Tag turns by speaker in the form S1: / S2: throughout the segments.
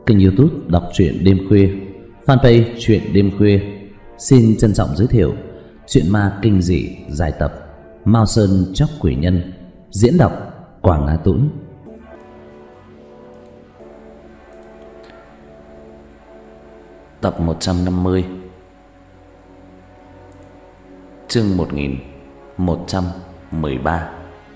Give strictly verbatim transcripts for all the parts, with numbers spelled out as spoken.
S1: kênh YouTube đọc truyện đêm khuya, fanpage truyện đêm khuya xin trân trọng giới thiệu truyện ma kinh dị dài tập Mao Sơn Chóc Quỷ Nhân, diễn đọc Quảng Á Tũng. Tập một trăm năm mươi, chương một nghìn một trăm mười ba.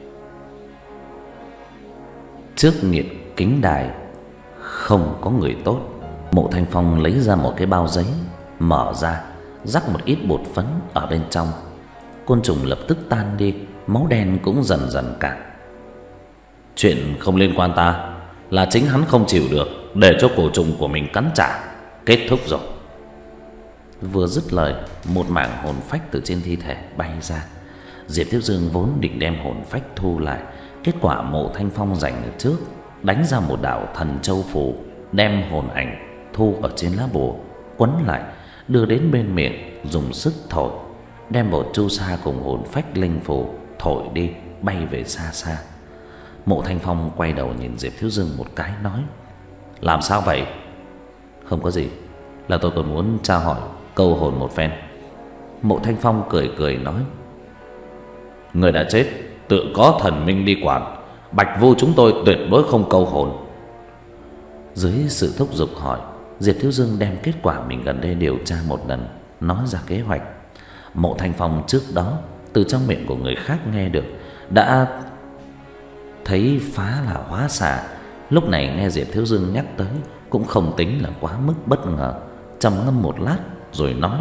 S1: Trước nghiệt kính đài không có người tốt. Mộ Thanh Phong lấy ra một cái bao giấy, mở ra, rắc một ít bột phấn ở bên trong. Côn trùng lập tức tan đi, máu đen cũng dần dần cạn. Chuyện không liên quan ta, là chính hắn không chịu được, để cho cổ trùng của mình cắn trả. Kết thúc rồi. Vừa dứt lời, một mảng hồn phách từ trên thi thể bay ra. Diệp Thiếu Dương vốn định đem hồn phách thu lại, kết quả Mộ Thanh Phong giành ở trước, đánh ra một đạo thần châu phù, đem hồn ảnh thu ở trên lá bùa quấn lại, đưa đến bên miệng, dùng sức thổi, đem bột chu sa cùng hồn phách linh phù thổi đi, bay về xa xa. Mộ Thanh Phong quay đầu nhìn Diệp Thiếu Dương một cái, nói: làm sao vậy? Không có gì, là tôi còn muốn tra hỏi câu hồn một phen. Mộ Thanh Phong cười cười nói: người đã chết, tự có thần minh đi quản, Bạch Vu chúng tôi tuyệt đối không câu hồn. Dưới sự thúc giục hỏi, Diệp Thiếu Dương đem kết quả mình gần đây điều tra một lần, nói ra kế hoạch. Mộ Thanh Phong trước đó từ trong miệng của người khác nghe được, đã thấy phá là hóa xà. Lúc này nghe Diệp Thiếu Dương nhắc tới, cũng không tính là quá mức bất ngờ, trầm ngâm một lát rồi nói: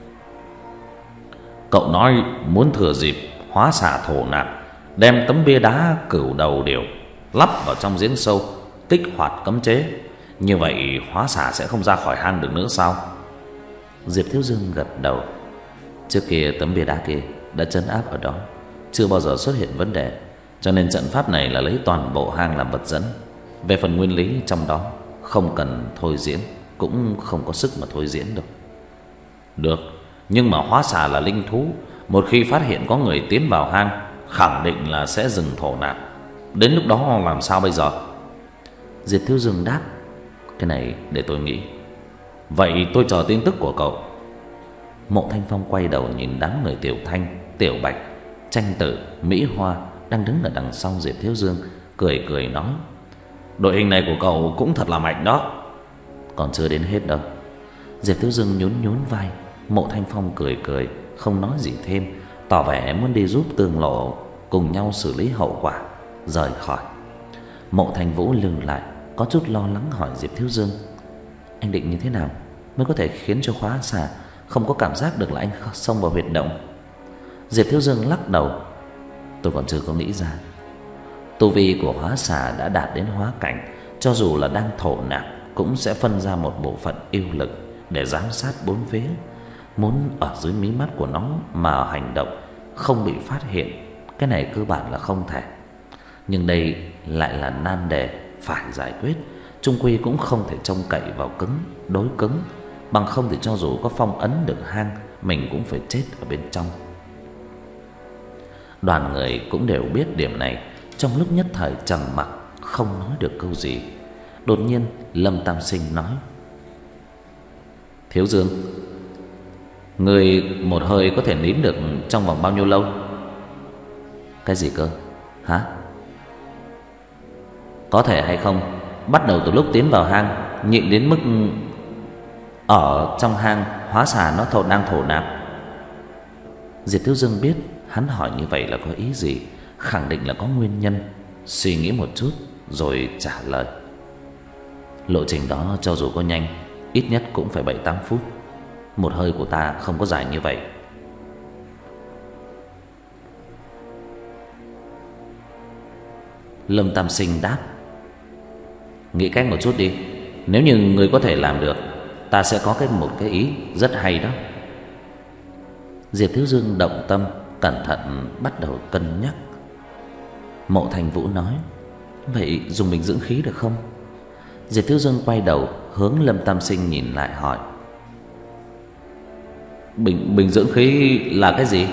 S1: cậu nói muốn thừa dịp hóa xà thổ nạp, đem tấm bia đá cửu đầu điểu lắp vào trong giếng sâu, kích hoạt cấm chế, như vậy hóa xà sẽ không ra khỏi hang được nữa sao? Diệp Thiếu Dương gật đầu. Trước kia tấm bia đá kia đã trấn áp ở đó, chưa bao giờ xuất hiện vấn đề, cho nên trận pháp này là lấy toàn bộ hang làm vật dẫn. Về phần nguyên lý trong đó, không cần thôi diễn, cũng không có sức mà thôi diễn được. Được, nhưng mà hóa xà là linh thú, một khi phát hiện có người tiến vào hang, khẳng định là sẽ dừng thổ nạp. Đến lúc đó làm sao bây giờ? Diệp Thiếu Dương đáp: cái này để tôi nghĩ. Vậy tôi chờ tin tức của cậu. Mộ Thanh Phong quay đầu nhìn đám người Tiểu Thanh, Tiểu Bạch, Tranh Tử, Mỹ Hoa đang đứng ở đằng sau Diệp Thiếu Dương, cười cười nói: đội hình này của cậu cũng thật là mạnh đó. Còn chưa đến hết đâu. Diệp Thiếu Dương nhún nhún vai. Mộ Thanh Phong cười cười, không nói gì thêm, tỏ vẻ muốn đi giúp Tương Lộ cùng nhau xử lý hậu quả, rời khỏi. Mộ Thanh Vũ lừng lại, có chút lo lắng hỏi Diệp Thiếu Dương: anh định như thế nào mới có thể khiến cho hóa xà không có cảm giác được là anh xông vào huyệt động? Diệp Thiếu Dương lắc đầu: tôi còn chưa có nghĩ ra. Tu vi của hóa xà đã đạt đến hóa cảnh, cho dù là đang thổ nạp cũng sẽ phân ra một bộ phận yêu lực để giám sát bốn phía. Muốn ở dưới mí mắt của nó mà hành động không bị phát hiện, cái này cơ bản là không thể. Nhưng đây lại là nan đề phải giải quyết, chung quy cũng không thể trông cậy vào cứng đối cứng, bằng không thì cho dù có phong ấn được hang, mình cũng phải chết ở bên trong. Đoàn người cũng đều biết điểm này, trong lúc nhất thời trầm mặc không nói được câu gì. Đột nhiên Lâm Tam Sinh nói: Thiếu Dương, người một hơi có thể nín được trong vòng bao nhiêu lâu? Cái gì cơ? Hả? Có thể hay không bắt đầu từ lúc tiến vào hang, nhịn đến mức ở trong hang hóa xà nó thổ đang thổ nạp. Diệp Thiếu Dương biết hắn hỏi như vậy là có ý gì, khẳng định là có nguyên nhân. Suy nghĩ một chút rồi trả lời: lộ trình đó cho dù có nhanh, ít nhất cũng phải bảy tám phút. Một hơi của ta không có dài như vậy. Lâm Tam Sinh đáp: nghĩ cách một chút đi. Nếu như người có thể làm được, ta sẽ có cái một cái ý rất hay đó. Diệp Thiếu Dương động tâm, cẩn thận bắt đầu cân nhắc. Mộ Thành Vũ nói: vậy dùng bình dưỡng khí được không? Diệp Thiếu Dương quay đầu hướng Lâm Tam Sinh nhìn lại hỏi: Bình, bình dưỡng khí là cái gì?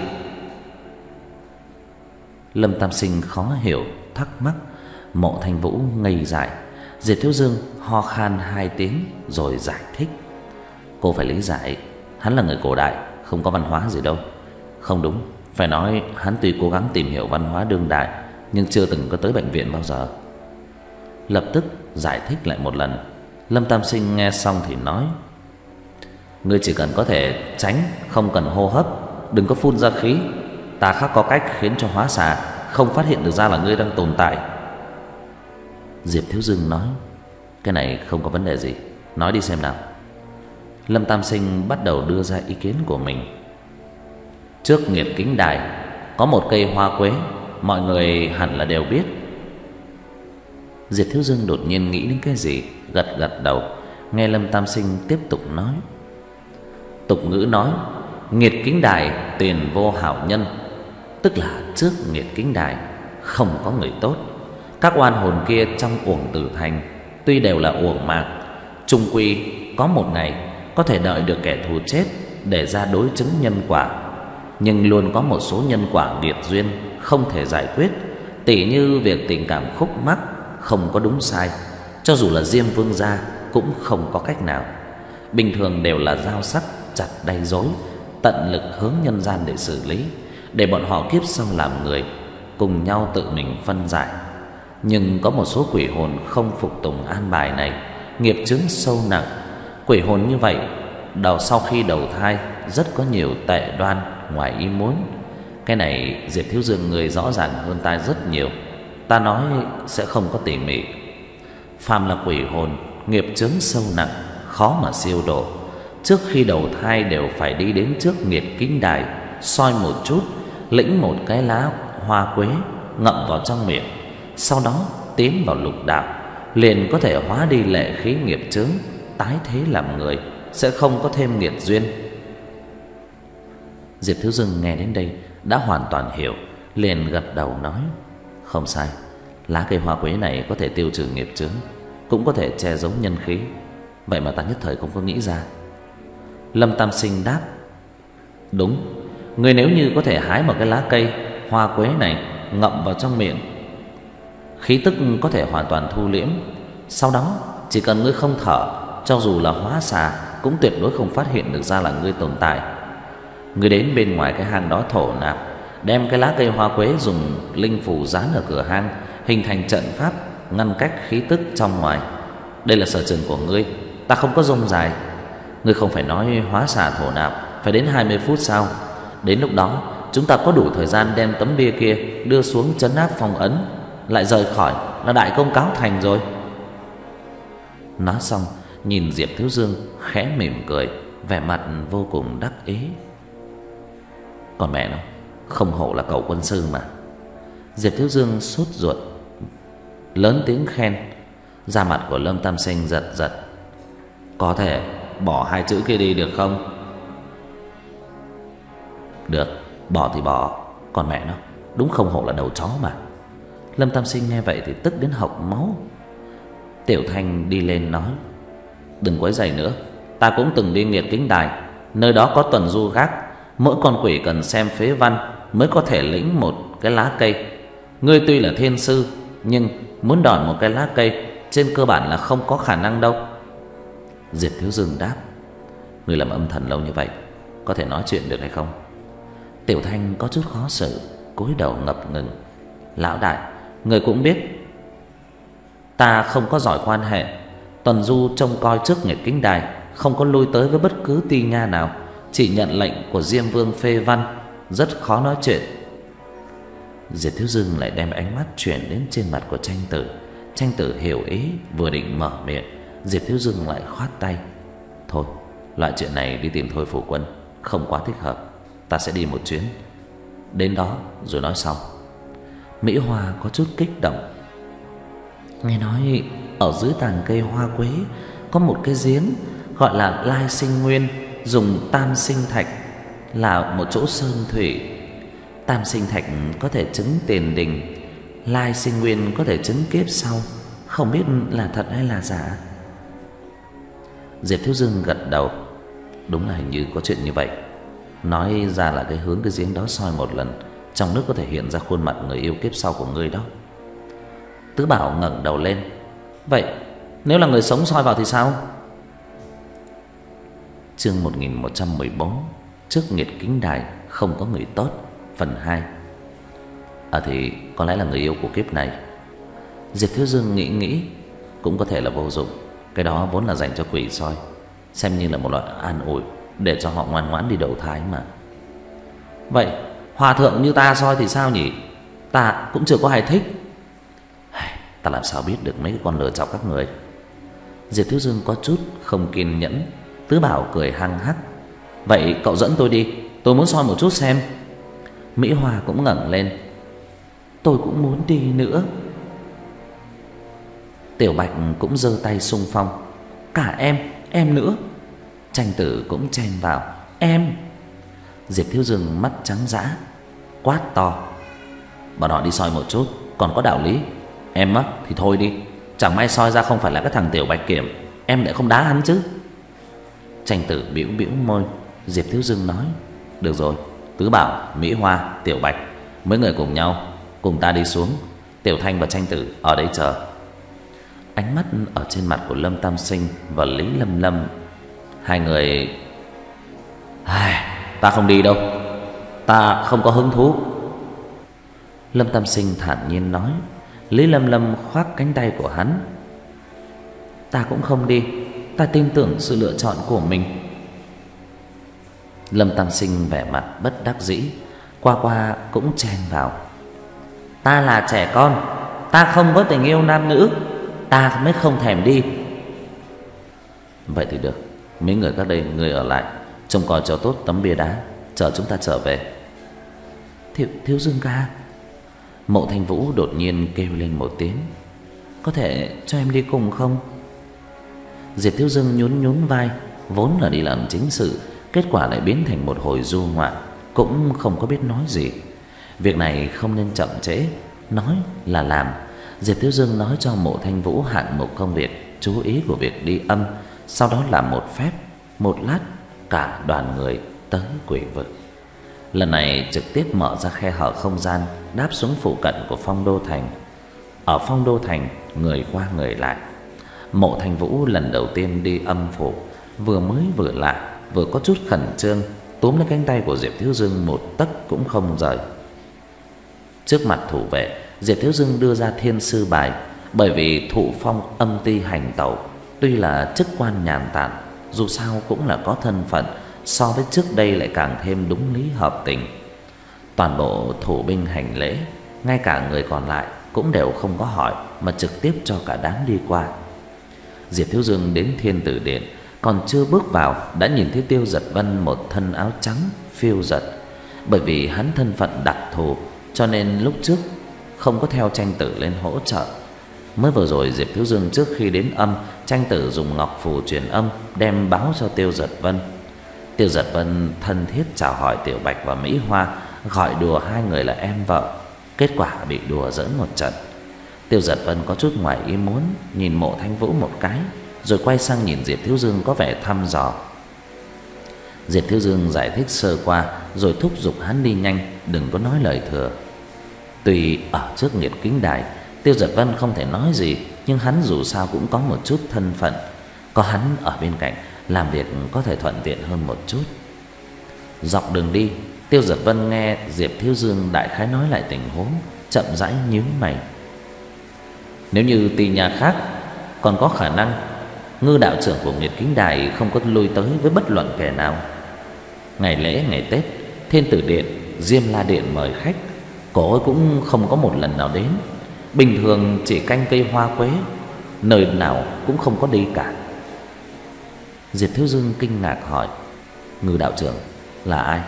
S1: Lâm Tam Sinh khó hiểu, thắc mắc. Mộ Thanh Vũ ngây dại. Diệp Thiếu Dương ho khan hai tiếng rồi giải thích. Cô phải lý giải, hắn là người cổ đại, không có văn hóa gì đâu. Không đúng, phải nói hắn tuy cố gắng tìm hiểu văn hóa đương đại, nhưng chưa từng có tới bệnh viện bao giờ. Lập tức giải thích lại một lần. Lâm Tam Sinh nghe xong thì nói: Ngươi chỉ cần có thể tránh, không cần hô hấp, đừng có phun ra khí, ta khắc có cách khiến cho hóa xà không phát hiện được ra là ngươi đang tồn tại. Diệp Thiếu Dương nói: Cái này không có vấn đề gì, nói đi xem nào. Lâm Tam Sinh bắt đầu đưa ra ý kiến của mình. Trước Nghiệt Kính Đài có một cây hoa quế, mọi người hẳn là đều biết. Diệp Thiếu Dương đột nhiên nghĩ đến cái gì, gật gật đầu. Nghe Lâm Tam Sinh tiếp tục nói: Tục ngữ nói Nghiệt Kính Đài tiền vô hảo nhân, tức là trước Nghiệt Kính Đài không có người tốt. Các oan hồn kia trong uổng tử thành tuy đều là uổng mạng, chung quy có một ngày có thể đợi được kẻ thù chết để ra đối chứng nhân quả. Nhưng luôn có một số nhân quả nghiệt duyên không thể giải quyết, tỉ như việc tình cảm khúc mắc không có đúng sai, cho dù là Diêm Vương gia cũng không có cách nào. Bình thường đều là dao sắc chặt đay dối, tận lực hướng nhân gian để xử lý, để bọn họ kiếp sau làm người, cùng nhau tự mình phân giải. Nhưng có một số quỷ hồn không phục tùng an bài này, nghiệp chướng sâu nặng. Quỷ hồn như vậy đầu sau khi đầu thai rất có nhiều tệ đoan ngoài ý muốn. Cái này Diệp Thiếu Dương người rõ ràng hơn ta rất nhiều, ta nói sẽ không có tỉ mỉ. Phàm là quỷ hồn, nghiệp chướng sâu nặng, khó mà siêu độ. Trước khi đầu thai đều phải đi đến trước Nghiệt Kính Đài, soi một chút, lĩnh một cái lá hoa quế, ngậm vào trong miệng, sau đó tiến vào lục đạo, liền có thể hóa đi lệ khí nghiệp chướng, tái thế làm người, sẽ không có thêm nghiệt duyên. Diệp Thiếu Dương nghe đến đây đã hoàn toàn hiểu, liền gật đầu nói: Không sai, lá cây hoa quế này có thể tiêu trừ nghiệp chướng, cũng có thể che giấu nhân khí. Vậy mà ta nhất thời không có nghĩ ra. Lâm Tam Sinh đáp: Đúng, người nếu như có thể hái một cái lá cây hoa quế này, ngậm vào trong miệng, khí tức có thể hoàn toàn thu liễm. Sau đó chỉ cần ngươi không thở, cho dù là hóa xà cũng tuyệt đối không phát hiện được ra là ngươi tồn tại. Ngươi đến bên ngoài cái hang đó thổ nạp, đem cái lá cây hoa quế dùng linh phù dán ở cửa hang, hình thành trận pháp ngăn cách khí tức trong ngoài. Đây là sở trường của ngươi, ta không có rông dài. Ngươi không phải nói hóa xà thổ nạp phải đến hai mươi phút sao? Đến lúc đó chúng ta có đủ thời gian đem tấm bia kia đưa xuống trấn áp phong ấn, lại rời khỏi là đại công cáo thành rồi. Nói xong nhìn Diệp Thiếu Dương khẽ mỉm cười, vẻ mặt vô cùng đắc ý. Còn mẹ nó, không hổ là cậu quân sư mà. Diệp Thiếu Dương sốt ruột lớn tiếng khen. Da mặt của Lâm Tam Sinh giật giật. Có thể bỏ hai chữ kia đi được không? Được, bỏ thì bỏ. Còn mẹ nó, đúng không hổ là đầu chó mà. Lâm Tam Sinh nghe vậy thì tức đến hộc máu. Tiểu Thanh đi lên nói: Đừng quấy rầy nữa, ta cũng từng đi Nghiệt Kính Đài, nơi đó có tuần du gác, mỗi con quỷ cần xem phế văn mới có thể lĩnh một cái lá cây. Ngươi tuy là thiên sư, nhưng muốn đòi một cái lá cây trên cơ bản là không có khả năng đâu. Diệp Thiếu Dương đáp: Ngươi làm âm thần lâu như vậy, có thể nói chuyện được hay không? Tiểu Thanh có chút khó xử, cúi đầu ngập ngừng. Lão đại, người cũng biết ta không có giỏi quan hệ. Tuần du trông coi trước Nghiệt Kính Đài, không có lui tới với bất cứ ti nha nào, chỉ nhận lệnh của Diêm Vương phê văn, rất khó nói chuyện. Diệp Thiếu Dương lại đem ánh mắt chuyển đến trên mặt của Tranh Tử. Tranh Tử hiểu ý, vừa định mở miệng, Diệp Thiếu Dương lại khoát tay: Thôi, loại chuyện này đi tìm Thôi Phủ Quân không quá thích hợp, ta sẽ đi một chuyến, đến đó rồi nói sau. Mỹ Hoa có chút kích động. Nghe nói ở dưới tàng cây hoa quế có một cái giếng gọi là Lai Sinh Nguyên, dùng tam sinh thạch là một chỗ sơn thủy. Tam sinh thạch có thể chứng tiền đình, Lai Sinh Nguyên có thể chứng kiếp sau, không biết là thật hay là giả. Diệp Thiếu Dương gật đầu. Đúng là hình như có chuyện như vậy. Nói ra là cái hướng cái giếng đó soi một lần, trong nước có thể hiện ra khuôn mặt người yêu kiếp sau của ngươi đó. Tứ Bảo ngẩng đầu lên: Vậy Nếu là người sống soi vào thì sao? Chương một nghìn một trăm mười bốn. Trước nghiệt kính đài không có người tốt, phần hai. À thì có lẽ là người yêu của kiếp này. Diệp Thiếu Dương nghĩ nghĩ, cũng có thể là vô dụng. Cái đó vốn là dành cho quỷ soi, xem như là một loại an ủi để cho họ ngoan ngoãn đi đầu thai mà. Vậy hòa thượng như ta soi thì sao nhỉ? Ta cũng chưa có ai thích. Ta làm sao biết được mấy cái con lừa chọc các người. Diệp Thiếu Dương có chút không kiên nhẫn. Tứ Bảo cười hăng hắc. Vậy cậu dẫn tôi đi, tôi muốn soi một chút xem. Mỹ Hoa cũng ngẩng lên. Tôi cũng muốn đi nữa. Tiểu Bạch cũng giơ tay xung phong. Cả em, em nữa. Tranh Tử cũng chen vào. Em. Diệp Thiếu Dương mắt trắng dã, quát to. Bọn họ đi soi một chút còn có đạo lý. Em á thì thôi đi, chẳng may soi ra không phải là cái thằng Tiểu Bạch Kiểm, em lại không đá hắn chứ. Tranh Tử bĩu bĩu môi. Diệp Thiếu Dương nói. Được rồi, Tứ Bảo, Mỹ Hoa, Tiểu Bạch, mấy người cùng nhau, cùng ta đi xuống. Tiểu Thanh và Tranh Tử ở đây chờ. Ánh mắt ở trên mặt của Lâm Tam Sinh và Lý Lâm Lâm. Hai người... Ai... Ta không đi đâu, ta không có hứng thú. Lâm Tam Sinh thản nhiên nói. Lý Lâm Lâm khoác cánh tay của hắn. Ta cũng không đi, ta tin tưởng sự lựa chọn của mình. Lâm Tam Sinh vẻ mặt bất đắc dĩ. Qua Qua cũng chen vào. Ta là trẻ con, ta không có tình yêu nam nữ, ta mới không thèm đi. Vậy thì được, mấy người các đây người ở lại trông coi cho tốt tấm bia đá, chờ chúng ta trở về. Thiếu, thiếu Dương ca. Mộ Thanh Vũ đột nhiên kêu lên một tiếng. Có thể cho em đi cùng không? Diệp Thiếu Dương nhún nhún vai. Vốn là đi làm chính sự, kết quả lại biến thành một hồi du ngoạn, cũng không có biết nói gì. Việc này không nên chậm trễ, nói là làm. Diệp Thiếu Dương nói cho Mộ Thanh Vũ hạng mục công việc, chú ý của việc đi âm. Sau đó làm một phép, một lát cả đoàn người tới quỷ vực. Lần này trực tiếp mở ra khe hở không gian, đáp xuống phụ cận của Phong Đô Thành. Ở Phong Đô Thành, người qua người lại. Mộ Thanh Vũ lần đầu tiên đi âm phủ, vừa mới vừa lạ, vừa có chút khẩn trương, túm lấy cánh tay của Diệp Thiếu Dương một tấc cũng không rời. Trước mặt thủ vệ, Diệp Thiếu Dương đưa ra thiên sư bài. Bởi vì thụ phong âm ti hành tẩu, tuy là chức quan nhàn tản, dù sao cũng là có thân phận, so với trước đây lại càng thêm đúng lý hợp tình. Toàn bộ thủ binh hành lễ, ngay cả người còn lại cũng đều không có hỏi, mà trực tiếp cho cả đám đi qua. Diệp Thiếu Dương đến Thiên Tử Điện, còn chưa bước vào đã nhìn thấy Tiêu Giật Vân một thân áo trắng phiêu giật. Bởi vì hắn thân phận đặc thù, cho nên lúc trước không có theo Tranh Tử lên hỗ trợ. Mới vừa rồi Diệp Thiếu Dương trước khi đến âm, Tranh Tử dùng ngọc phù truyền âm đem báo cho Tiêu Giật Vân. Tiêu Giật Vân thân thiết chào hỏi Tiểu Bạch và Mỹ Hoa, gọi đùa hai người là em vợ. Kết quả bị đùa giỡn một trận. Tiêu Giật Vân có chút ngoài ý muốn, nhìn Mộ Thanh Vũ một cái, rồi quay sang nhìn Diệp Thiếu Dương có vẻ thăm dò. Diệp Thiếu Dương giải thích sơ qua, rồi thúc giục hắn đi nhanh, đừng có nói lời thừa. Tuy ở trước nghiệt kính đài, Tiêu Giật Vân không thể nói gì, nhưng hắn dù sao cũng có một chút thân phận, có hắn ở bên cạnh, làm việc có thể thuận tiện hơn một chút. Dọc đường đi, Tiêu Giật Vân nghe Diệp Thiếu Dương đại khái nói lại tình huống, chậm rãi nhíu mày. Nếu như tỳ nhà khác, còn có khả năng Ngư đạo trưởng của nghiệt kính đài không có lui tới với bất luận kẻ nào. Ngày lễ ngày Tết, Thiên Tử Điện, Diêm La Điện mời khách, cô ấy cũng không có một lần nào đến. Bình thường chỉ canh cây hoa quế, nơi nào cũng không có đi cả. Diệp Thiếu Dương kinh ngạc hỏi. Ngư đạo trưởng là ai?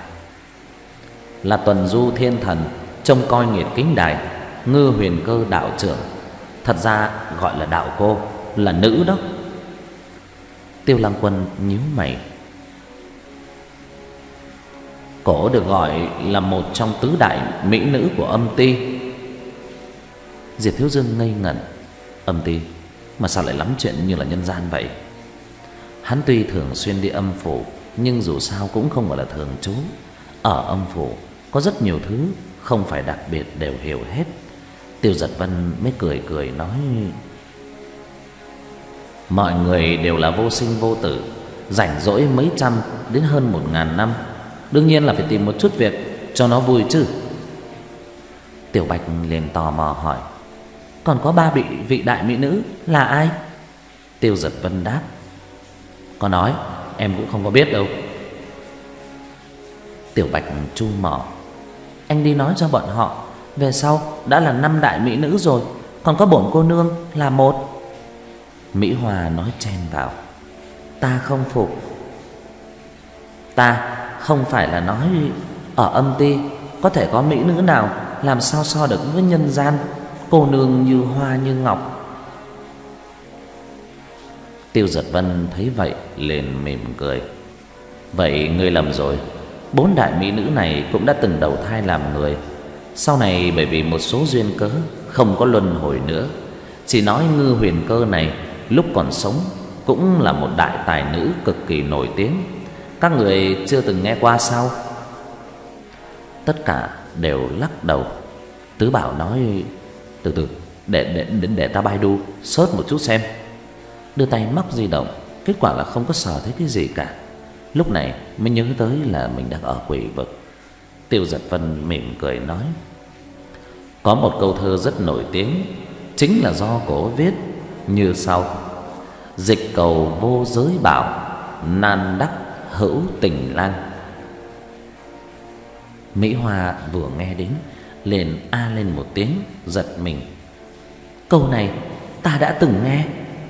S1: Là tuần du thiên thần, trông coi nghiệt kính đài, Ngư Huyền Cơ đạo trưởng. Thật ra gọi là đạo cô, là nữ đó. Tiêu Lăng Quân nhíu mày. Cổ được gọi là một trong tứ đại mỹ nữ của âm ti. Diệp Thiếu Dương ngây ngẩn. Âm ti mà sao lại lắm chuyện như là nhân gian vậy? Hắn tuy thường xuyên đi âm phủ, nhưng dù sao cũng không gọi là thường trú. Ở âm phủ có rất nhiều thứ không phải đặc biệt đều hiểu hết. Tiêu Giật Vân mới cười cười nói. Mọi người đều là vô sinh vô tử, rảnh rỗi mấy trăm đến hơn một ngàn năm, đương nhiên là phải tìm một chút việc cho nó vui chứ. Tiểu Bạch liền tò mò hỏi: còn có ba vị vị đại mỹ nữ là ai? Tiêu Giật Vân đáp: có nói em cũng không có biết đâu. Tiểu Bạch chu mỏ: anh đi nói cho bọn họ, về sau đã là năm đại mỹ nữ rồi, còn có bổn cô nương là một. Mỹ Hoa nói chen vào: ta không phục. Ta không phải là nói ở âm ti có thể có mỹ nữ nào làm sao so được với nhân gian, cô nương như hoa như ngọc. Tiêu Giật Vân thấy vậy liền mỉm cười: vậy ngươi lầm rồi, bốn đại mỹ nữ này cũng đã từng đầu thai làm người, sau này bởi vì một số duyên cớ không có luân hồi nữa. Chỉ nói Ngư Huyền Cơ này lúc còn sống cũng là một đại tài nữ cực kỳ nổi tiếng, các người chưa từng nghe qua sao? Tất cả đều lắc đầu. Tứ Bảo nói: từ từ, để để để, để ta Baidu search một chút xem. Đưa tay móc di động, kết quả là không có sờ thấy cái gì cả. Lúc này mới nhớ tới là mình đang ở quỷ vực. Tiêu Giật Vân mỉm cười nói: có một câu thơ rất nổi tiếng, chính là do cổ viết như sau: dịch cầu vô giới bảo, nan đắc hữu tình lang. Mỹ Hoa vừa nghe đến liền a lên một tiếng giật mình: câu này ta đã từng nghe.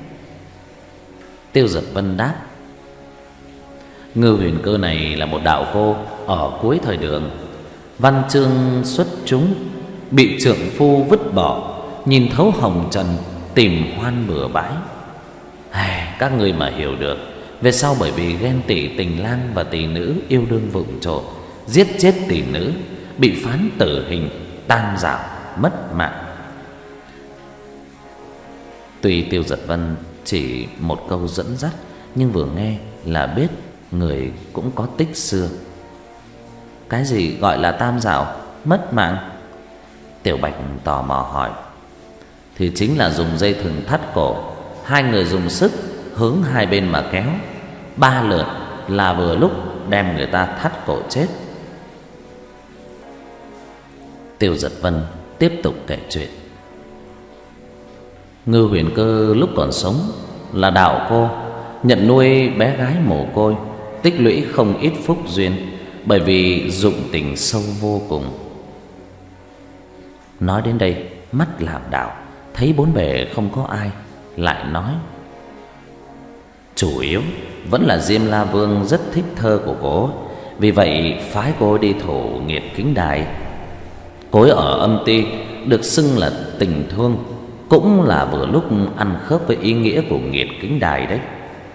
S1: Tiêu Giật Vân đáp: Ngư Huyền Cơ này là một đạo cô ở cuối thời Đường, văn chương xuất chúng, bị trượng phu vứt bỏ, nhìn thấu hồng trần, tìm hoan bừa bãi. Ai, các ngươi mà hiểu được, về sau bởi vì ghen tị tình lang và tỷ nữ yêu đương vụng trộm, giết chết tỷ nữ, bị phán tử hình, tan rạo, mất mạng. Tuy Tiêu Giật Vân chỉ một câu dẫn dắt, nhưng vừa nghe là biết người cũng có tích xưa. Cái gì gọi là tam dạo, mất mạng? Tiểu Bạch tò mò hỏi: thì chính là dùng dây thừng thắt cổ, hai người dùng sức hướng hai bên mà kéo, ba lượt là vừa lúc đem người ta thắt cổ chết. Tiêu Giật Vân tiếp tục kể chuyện. Ngư Huyền Cơ lúc còn sống là đạo cô, nhận nuôi bé gái mồ côi, tích lũy không ít phúc duyên, bởi vì dụng tình sâu vô cùng. Nói đến đây mắt lảo đảo, thấy bốn bề không có ai, lại nói: chủ yếu vẫn là Diêm La Vương rất thích thơ của cô, vì vậy phái cô đi thổ nghiệt kính đài. Cô ở âm ti được xưng là tình thương, cũng là vừa lúc ăn khớp với ý nghĩa của nghiệt kính đài đấy.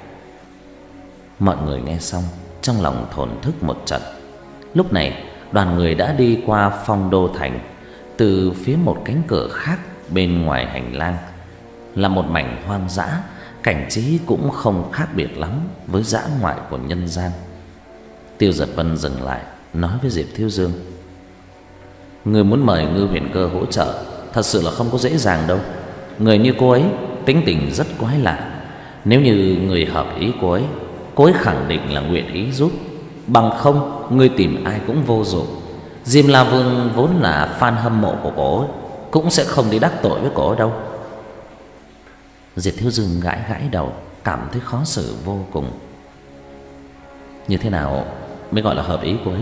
S1: Mọi người nghe xong trong lòng thổn thức một trận. Lúc này đoàn người đã đi qua Phong Đô Thành. Từ phía một cánh cửa khác bên ngoài hành lang là một mảnh hoang dã, cảnh trí cũng không khác biệt lắm với dã ngoại của nhân gian. Tiêu Giật Vân dừng lại, nói với Diệp Thiếu Dương: người muốn mời Ngư Huyền Cơ hỗ trợ thật sự là không có dễ dàng đâu. Người như cô ấy tính tình rất quái lạ, nếu như người hợp ý cô ấy, cô ấy khẳng định là nguyện ý giúp. Bằng không, ngươi tìm ai cũng vô dụng. Diêm La Vương vốn là fan hâm mộ của cô ấy, cũng sẽ không đi đắc tội với cô ấy đâu. Diệp Thiếu Dương gãi gãi đầu, cảm thấy khó xử vô cùng. Như thế nào mới gọi là hợp ý cô ấy?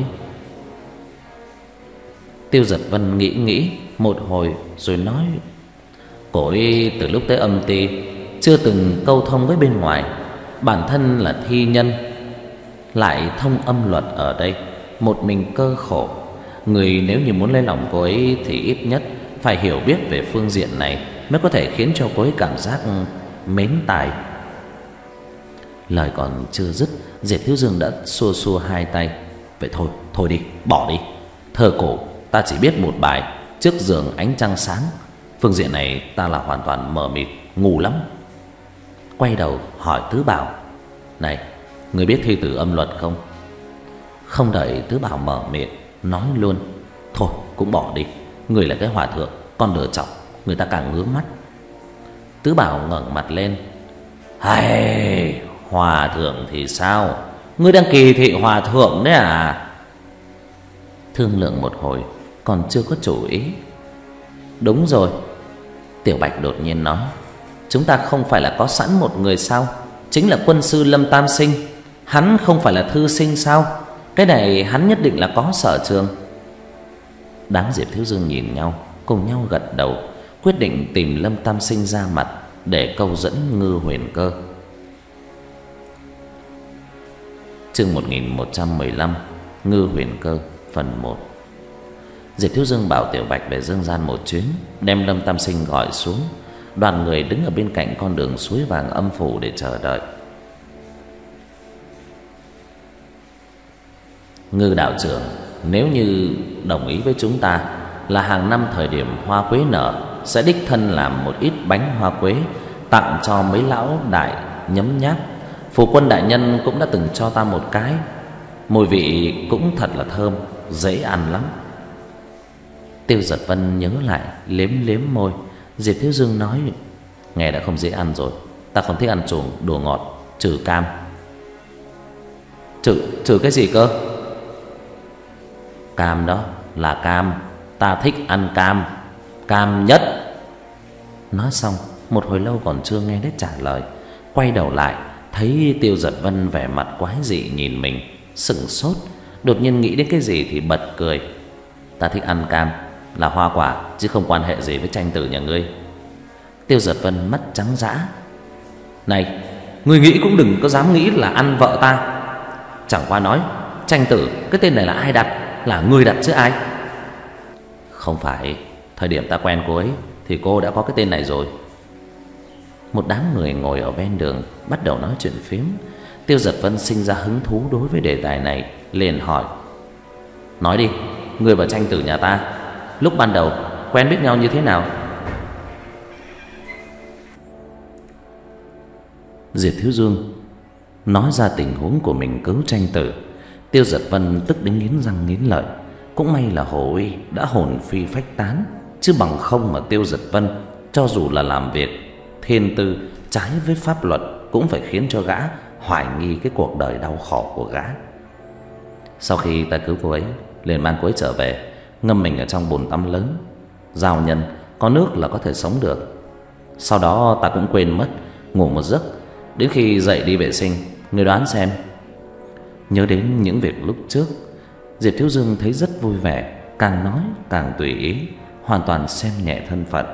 S1: Tiêu Giật Vân nghĩ nghĩ một hồi rồi nói: cô ấy từ lúc tới âm ti chưa từng câu thông với bên ngoài, bản thân là thi nhân, lại thông âm luật ở đây, một mình cơ khổ. Người nếu như muốn lấy lòng cô ấy thì ít nhất phải hiểu biết về phương diện này, mới có thể khiến cho cô ấy cảm giác mến tài. Lời còn chưa dứt, Diệp Thiếu Dương đã xua xua hai tay: vậy thôi, thôi đi, bỏ đi. Thơ cổ ta chỉ biết một bài, trước giường ánh trăng sáng. Phương diện này ta là hoàn toàn mờ mịt, ngu lắm. Quay đầu hỏi Tứ Bảo: này, người biết thi tử âm luật không? Không đợi Tứ Bảo mở miệng, nói luôn: thôi cũng bỏ đi, người là cái hòa thượng, con lựa chọc, người ta càng ngứa mắt. Tứ Bảo ngẩng mặt lên: Hay, hòa thượng thì sao? Ngươi đang kỳ thị hòa thượng đấy à? Thương lượng một hồi còn chưa có chủ ý. Đúng rồi, Tiểu Bạch đột nhiên nói, chúng ta không phải là có sẵn một người sao? Chính là quân sư Lâm Tam Sinh. Hắn không phải là thư sinh sao? Cái này hắn nhất định là có sở trường. Đám Diệp Thiếu Dương nhìn nhau, cùng nhau gật đầu, quyết định tìm Lâm Tam Sinh ra mặt để câu dẫn Ngư Huyền Cơ. Chương một nghìn một trăm mười lăm, Ngư Huyền Cơ phần một. Diệp Thiếu Dương bảo Tiểu Bạch về Dương gian một chuyến, đem Lâm Tam Sinh gọi xuống. Đoàn người đứng ở bên cạnh con đường suối vàng âm phủ để chờ đợi. Ngư đạo trưởng, nếu như đồng ý với chúng ta là hàng năm thời điểm hoa quế nở sẽ đích thân làm một ít bánh hoa quế tặng cho mấy lão đại nhấm nháp. Phủ quân đại nhân cũng đã từng cho ta một cái, mùi vị cũng thật là thơm, dễ ăn lắm. Tiêu Giật Vân nhớ lại, liếm liếm môi. Diệp Thiếu Dương nói, nghe đã không dễ ăn rồi, ta không thích ăn chuồng đồ ngọt, trừ cam. Trừ, trừ cái gì cơ? Cam đó là cam, ta thích ăn cam, cam nhất. Nói xong, một hồi lâu còn chưa nghe đến trả lời, quay đầu lại thấy Tiêu Giật Vân vẻ mặt quái dị nhìn mình, sững sốt, đột nhiên nghĩ đến cái gì thì bật cười. Ta thích ăn cam là hoa quả, chứ không quan hệ gì với tranh tử nhà ngươi. Tiêu Giật Vân mắt trắng dã. Này, ngươi nghĩ cũng đừng có dám nghĩ là ăn vợ ta. Chẳng qua nói, tranh tử cái tên này là ai đặt? Là ngươi đặt chứ ai? Không phải, thời điểm ta quen cô ấy thì cô đã có cái tên này rồi. Một đám người ngồi ở ven đường bắt đầu nói chuyện phiếm. Tiêu Giật Vân sinh ra hứng thú đối với đề tài này, liền hỏi, nói đi, ngươi và tranh tử nhà ta lúc ban đầu quen biết nhau như thế nào? Diệp Thiếu Dương nói ra tình huống của mình cứu tranh tử. Tiêu Giật Vân tức đến nghiến răng nghiến lợi. Cũng may là Hồ Uy đã hồn phi phách tán, chứ bằng không mà Tiêu Giật Vân cho dù là làm việc thiên tư trái với pháp luật cũng phải khiến cho gã hoài nghi cái cuộc đời đau khổ của gã. Sau khi ta cứu cô ấy, liền mang cô ấy trở về, ngâm mình ở trong bồn tắm lớn. Giao nhân có nước là có thể sống được. Sau đó ta cũng quên mất, ngủ một giấc, đến khi dậy đi vệ sinh, người đoán xem. Nhớ đến những việc lúc trước, Diệp Thiếu Dương thấy rất vui vẻ, càng nói càng tùy ý, hoàn toàn xem nhẹ thân phận.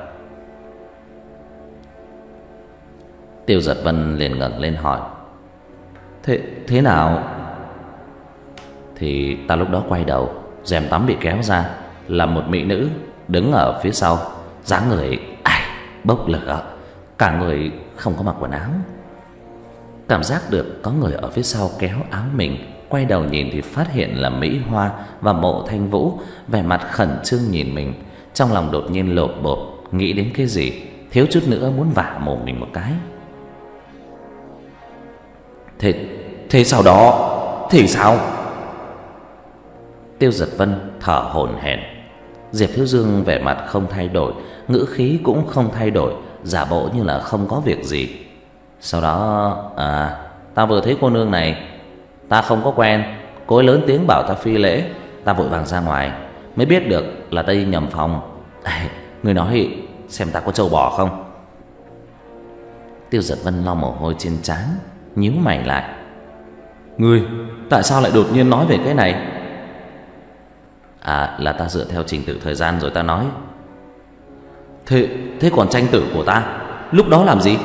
S1: Tiêu Giật Vân liền ngẩng lên hỏi, Thế, thế nào? Thì ta lúc đó quay đầu, rèm tắm bị kéo ra, là một mỹ nữ đứng ở phía sau, dáng người ai bốc lửa, cả người không có mặc quần áo. Cảm giác được có người ở phía sau kéo áo mình, quay đầu nhìn thì phát hiện là Mỹ Hoa và Mộ Thanh Vũ, vẻ mặt khẩn trương nhìn mình. Trong lòng đột nhiên lột bột, nghĩ đến cái gì, thiếu chút nữa muốn vả mồm mình một cái. Thế, thế sau đó thì sao? Tiêu Giật Vân thở hổn hển. Diệp Thiếu Dương vẻ mặt không thay đổi, ngữ khí cũng không thay đổi, giả bộ như là không có việc gì. Sau đó, à, ta vừa thấy cô nương này, ta không có quen, cô ấy lớn tiếng bảo ta phi lễ, ta vội vàng ra ngoài, mới biết được là ta đi nhầm phòng. À, người nói xem ta có trâu bò không? Tiêu Giật Vân lau mồ hôi trên trán, nhíu mày lại. Ngươi, tại sao lại đột nhiên nói về cái này? À, là ta dựa theo trình tự thời gian rồi ta nói. Thế, thế còn tranh tử của ta, lúc đó làm gì?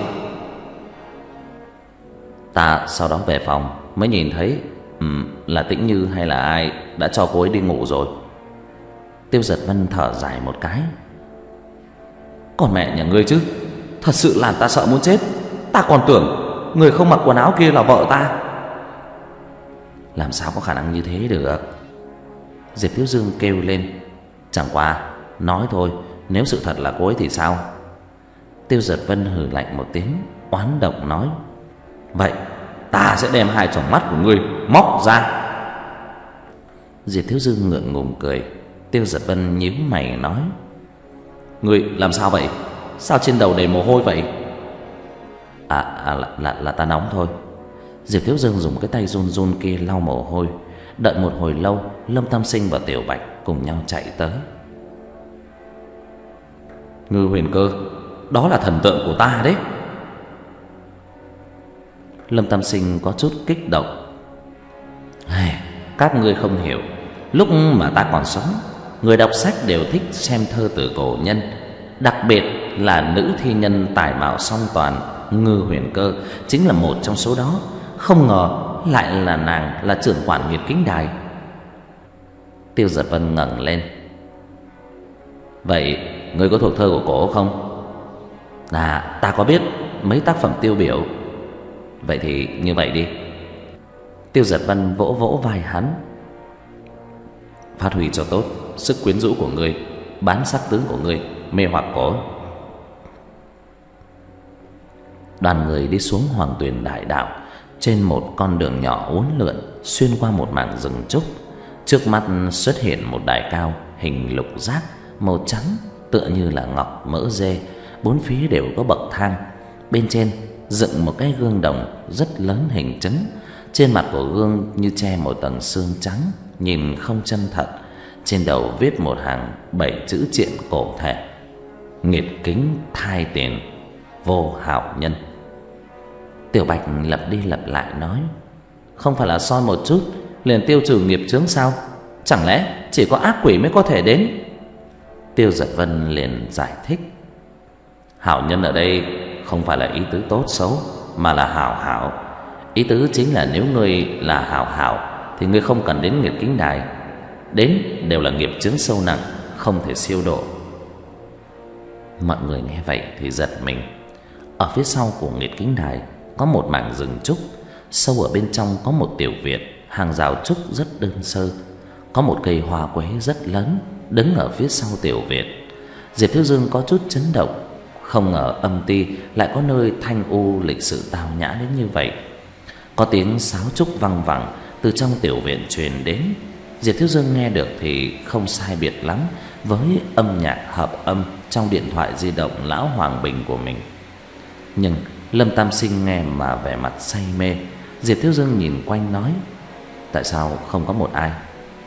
S1: Ta sau đó về phòng mới nhìn thấy um, là Tĩnh Như hay là ai đã cho cô ấy đi ngủ rồi. Tiêu Giật Vân thở dài một cái. Còn mẹ nhà ngươi chứ, thật sự làm ta sợ muốn chết. Ta còn tưởng người không mặc quần áo kia là vợ ta. Làm sao có khả năng như thế được? Diệp Thiếu Dương kêu lên. Chẳng qua nói thôi, nếu sự thật là cô ấy thì sao? Tiêu Giật Vân hừ lạnh một tiếng, oán độc nói, vậy ta sẽ đem hai tròng mắt của ngươi móc ra. Diệp Thiếu Dương ngượng ngùng cười. Tiêu Giật Vân nhíu mày nói, ngươi làm sao vậy? Sao trên đầu đầy mồ hôi vậy? À, à, là, là, là ta nóng thôi. Diệp Thiếu Dương dùng cái tay run run kia lau mồ hôi. Đợi một hồi lâu, Lâm Tam Sinh và Tiểu Bạch cùng nhau chạy tới. Ngư Huyền Cơ, đó là thần tượng của ta đấy. Lâm Tam Sinh có chút kích động. Các ngươi không hiểu, lúc mà ta còn sống, người đọc sách đều thích xem thơ từ cổ nhân, đặc biệt là nữ thi nhân tài mạo song toàn. Ngư Huyền Cơ chính là một trong số đó. Không ngờ lại là nàng là trưởng quản Nguyệt Kính Đài. Tiêu Giật Vân ngẩng lên. Vậy ngươi có thuộc thơ của cổ không? À, ta có biết mấy tác phẩm tiêu biểu. Vậy thì như vậy đi. Tiêu Giật Vân vỗ vỗ vai hắn. Phát huy cho tốt sức quyến rũ của ngươi, bán sắc tướng của ngươi, mê hoặc cổ. Đoàn người đi xuống Hoàng Tuyền Đại Đạo, trên một con đường nhỏ uốn lượn xuyên qua một mảng rừng trúc. Trước mắt xuất hiện một đài cao hình lục giác màu trắng, tựa như là ngọc mỡ dê. Bốn phía đều có bậc thang. Bên trên dựng một cái gương đồng rất lớn hình trứng. Trên mặt của gương như che một tầng sương trắng, nhìn không chân thật. Trên đầu viết một hàng bảy chữ triện cổ thể: Nghiệt kính thai tiền, vô hảo nhân. Tiểu Bạch lặp đi lặp lại nói: Không phải là soi một chút liền tiêu trừ nghiệp chướng sao? Chẳng lẽ chỉ có ác quỷ mới có thể đến? Tiêu Giật Vân liền giải thích: Hảo nhân ở đây không phải là ý tứ tốt xấu, mà là hảo hảo. Ý tứ chính là nếu ngươi là hảo hảo thì ngươi không cần đến Nghiệt Kính Đài. Đến đều là nghiệp chướng sâu nặng, không thể siêu độ. Mọi người nghe vậy thì giật mình. Ở phía sau của Nghiệt Kính Đài có một mảng rừng trúc. Sâu ở bên trong có một tiểu viện, hàng rào trúc rất đơn sơ. Có một cây hoa quế rất lớn đứng ở phía sau tiểu viện. Diệp Thiếu Dương có chút chấn động. Không ngờ âm ty lại có nơi thanh u lịch sự tao nhã đến như vậy. Có tiếng sáo trúc văng vẳng từ trong tiểu viện truyền đến. Diệp Thiếu Dương nghe được thì không sai biệt lắm với âm nhạc hợp âm trong điện thoại di động lão Hoàng Bình của mình. Nhưng Lâm Tam Sinh nghe mà vẻ mặt say mê. Diệp Thiếu Dương nhìn quanh nói: Tại sao không có một ai?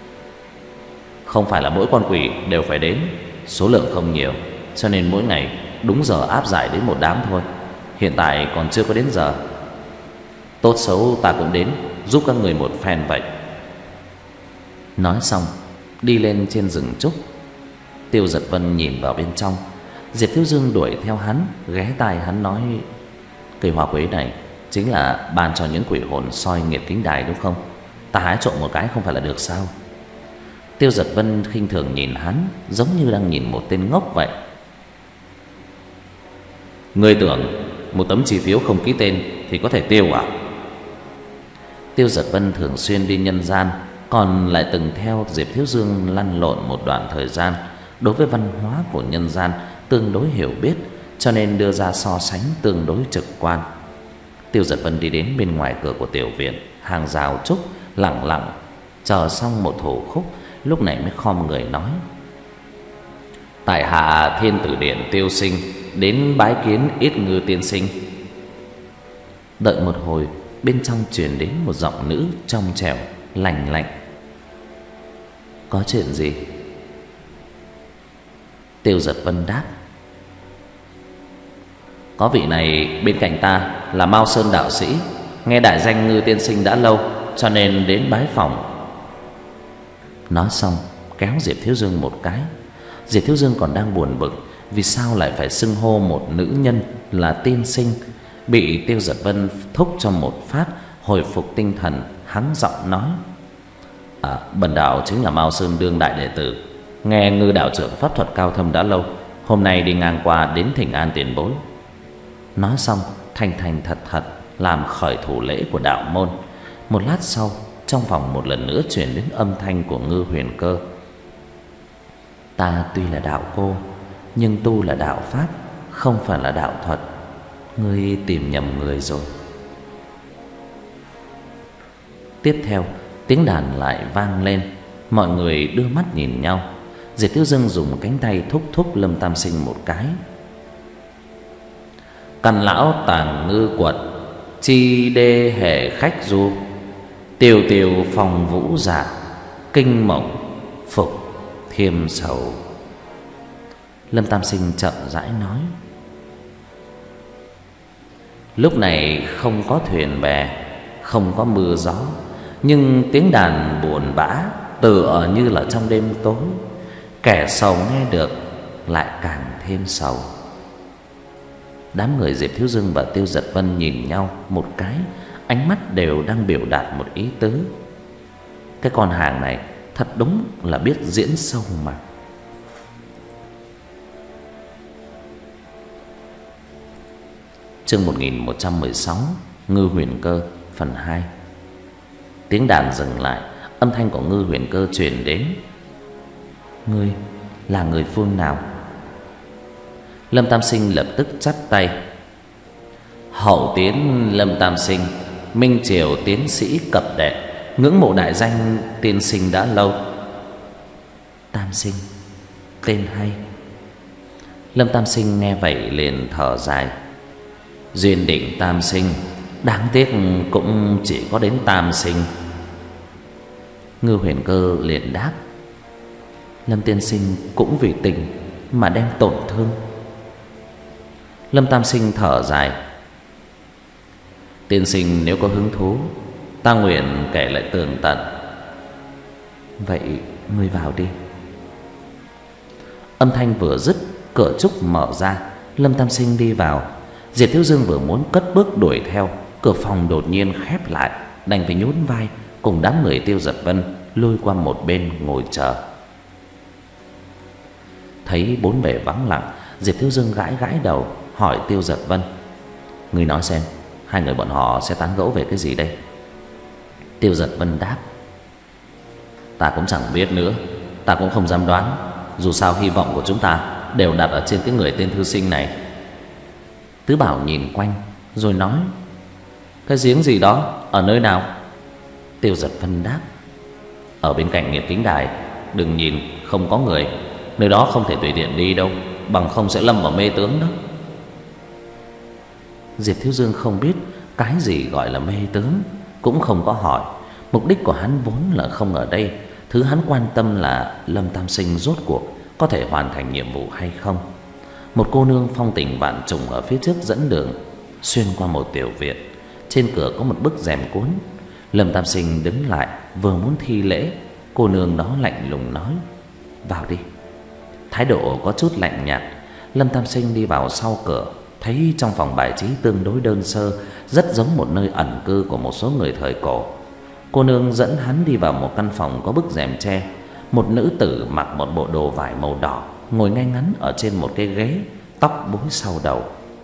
S1: Không phải là mỗi con quỷ đều phải đến, số lượng không nhiều, cho nên mỗi ngày đúng giờ áp giải đến một đám thôi. Hiện tại còn chưa có đến giờ. Tốt xấu ta cũng đến giúp các người một phen vậy. Nói xong đi lên trên rừng trúc. Tiêu Giật Vân nhìn vào bên trong. Diệp Thiếu Dương đuổi theo hắn, ghé tai hắn nói: Cây hoa quế này chính là ban cho những quỷ hồn soi Nghiệt Kính Đài đúng không? Ta hái trộm một cái không phải là được sao? Tiêu Giật Vân khinh thường nhìn hắn, giống như đang nhìn một tên ngốc vậy. Ngươi tưởng một tấm chi phiếu không ký tên thì có thể tiêu à? Tiêu Giật Vân thường xuyên đi nhân gian, còn lại từng theo Diệp Thiếu Dương lăn lộn một đoạn thời gian, đối với văn hóa của nhân gian tương đối hiểu biết, cho nên đưa ra so sánh tương đối trực quan. Tiêu Giật Vân đi đến bên ngoài cửa của tiểu viện, hàng rào trúc, lặng lặng chờ xong một thủ khúc, lúc này mới khom người nói: Tại hạ Thiên Tử Điện Tiêu Sinh đến bái kiến Yết Ngư tiên sinh. Đợi một hồi, bên trong truyền đến một giọng nữ trong trẻo lành lạnh: Có chuyện gì? Tiêu Giật Vân đáp: Có vị này bên cạnh ta là Mao Sơn đạo sĩ, nghe đại danh Ngư tiên sinh đã lâu, cho nên đến bái phỏng. Nói xong kéo Diệp Thiếu Dương một cái. Diệp Thiếu Dương còn đang buồn bực vì sao lại phải xưng hô một nữ nhân là tiên sinh, bị Tiêu Giật Vân thúc cho một phát, hồi phục tinh thần, hắn giọng nói: À, bần đạo chính là Mao Sơn đương đại đệ tử, nghe Ngư đạo trưởng pháp thuật cao thâm đã lâu, hôm nay đi ngang qua đến thỉnh an tiền bối. Nói xong thành thành thật thật làm khởi thủ lễ của đạo môn. Một lát sau, trong phòng một lần nữa truyền đến âm thanh của Ngư Huyền Cơ: Ta tuy là đạo cô, nhưng tu là đạo pháp, không phải là đạo thuật. Ngươi tìm nhầm người rồi. Tiếp theo tiếng đàn lại vang lên. Mọi người đưa mắt nhìn nhau. Diệp Thiếu Dương dùng cánh tay thúc thúc Lâm Tam Sinh một cái: Căn lão tàng ngư quật, chi đê hệ khách du, tiêu tiêu phòng vũ dạ, kinh mộng phục thiêm sầu. Lâm Tam Sinh chậm rãi nói. Lúc này không có thuyền bè, không có mưa gió, nhưng tiếng đàn buồn bã tựa như là trong đêm tối. Kẻ sầu nghe được lại càng thêm sầu. Đám người Diệp Thiếu Dương và Tiêu Giật Vân nhìn nhau một cái, ánh mắt đều đang biểu đạt một ý tứ. Cái con hàng này thật đúng là biết diễn sâu mà. Chương một nghìn một trăm mười sáu, Ngư Huyền Cơ phần hai. Tiếng đàn dừng lại, âm thanh của Ngư Huyền Cơ truyền đến. Ngươi là người phương nào? Lâm Tam Sinh lập tức chắp tay. Hậu tiến Lâm Tam Sinh, Minh Triều tiến sĩ cập đệ, ngưỡng mộ đại danh tiên sinh đã lâu. Tam Sinh, tên hay. Lâm Tam Sinh nghe vậy liền thở dài. Duyên định Tam Sinh, đáng tiếc cũng chỉ có đến Tam Sinh. Ngư Huyền Cơ liền đáp. Lâm tiên sinh cũng vì tình mà đem tổn thương. Lâm Tam Sinh thở dài. Tiên sinh nếu có hứng thú, ta nguyện kể lại tường tận. Vậy ngươi vào đi. Âm thanh vừa dứt, cửa trúc mở ra, Lâm Tam Sinh đi vào. Diệp Thiếu Dương vừa muốn cất bước đuổi theo, cửa phòng đột nhiên khép lại, đành phải nhún vai cùng đám người Tiêu Giật Vân lui qua một bên ngồi chờ. Thấy bốn bề vắng lặng, Diệp Thiếu Dương gãi gãi đầu, hỏi Tiêu Giật Vân. Người nói xem, hai người bọn họ sẽ tán gẫu về cái gì đây? Tiêu Giật Vân đáp. Ta cũng chẳng biết nữa, ta cũng không dám đoán. Dù sao hy vọng của chúng ta đều đặt ở trên cái người tên thư sinh này. Tứ Bảo nhìn quanh rồi nói. Cái giếng gì đó, ở nơi nào? Tiêu Giật Vân đáp. Ở bên cạnh Nghiệt Kính Đài. Đừng nhìn, không có người. Nơi đó không thể tùy tiện đi đâu, bằng không sẽ lâm vào mê tướng đó. Diệp Thiếu Dương không biết cái gì gọi là mê tướng, cũng không có hỏi. Mục đích của hắn vốn là không ở đây. Thứ hắn quan tâm là Lâm Tam Sinh rốt cuộc có thể hoàn thành nhiệm vụ hay không. Một cô nương phong tình vạn trùng ở phía trước dẫn đường. Xuyên qua một tiểu viện, trên cửa có một bức rèm cuốn. Lâm Tam Sinh đứng lại, vừa muốn thi lễ, cô nương đó lạnh lùng nói. Vào đi. Thái độ có chút lạnh nhạt. Lâm Tam Sinh đi vào sau cửa, thấy trong phòng bài trí tương đối đơn sơ, rất giống một nơi ẩn cư của một số người thời cổ. Cô nương dẫn hắn đi vào một căn phòng có bức rèm tre. Một nữ tử mặc một bộ đồ vải màu đỏ, ngồi ngay ngắn ở trên một cái ghế, tóc búi sau đầu,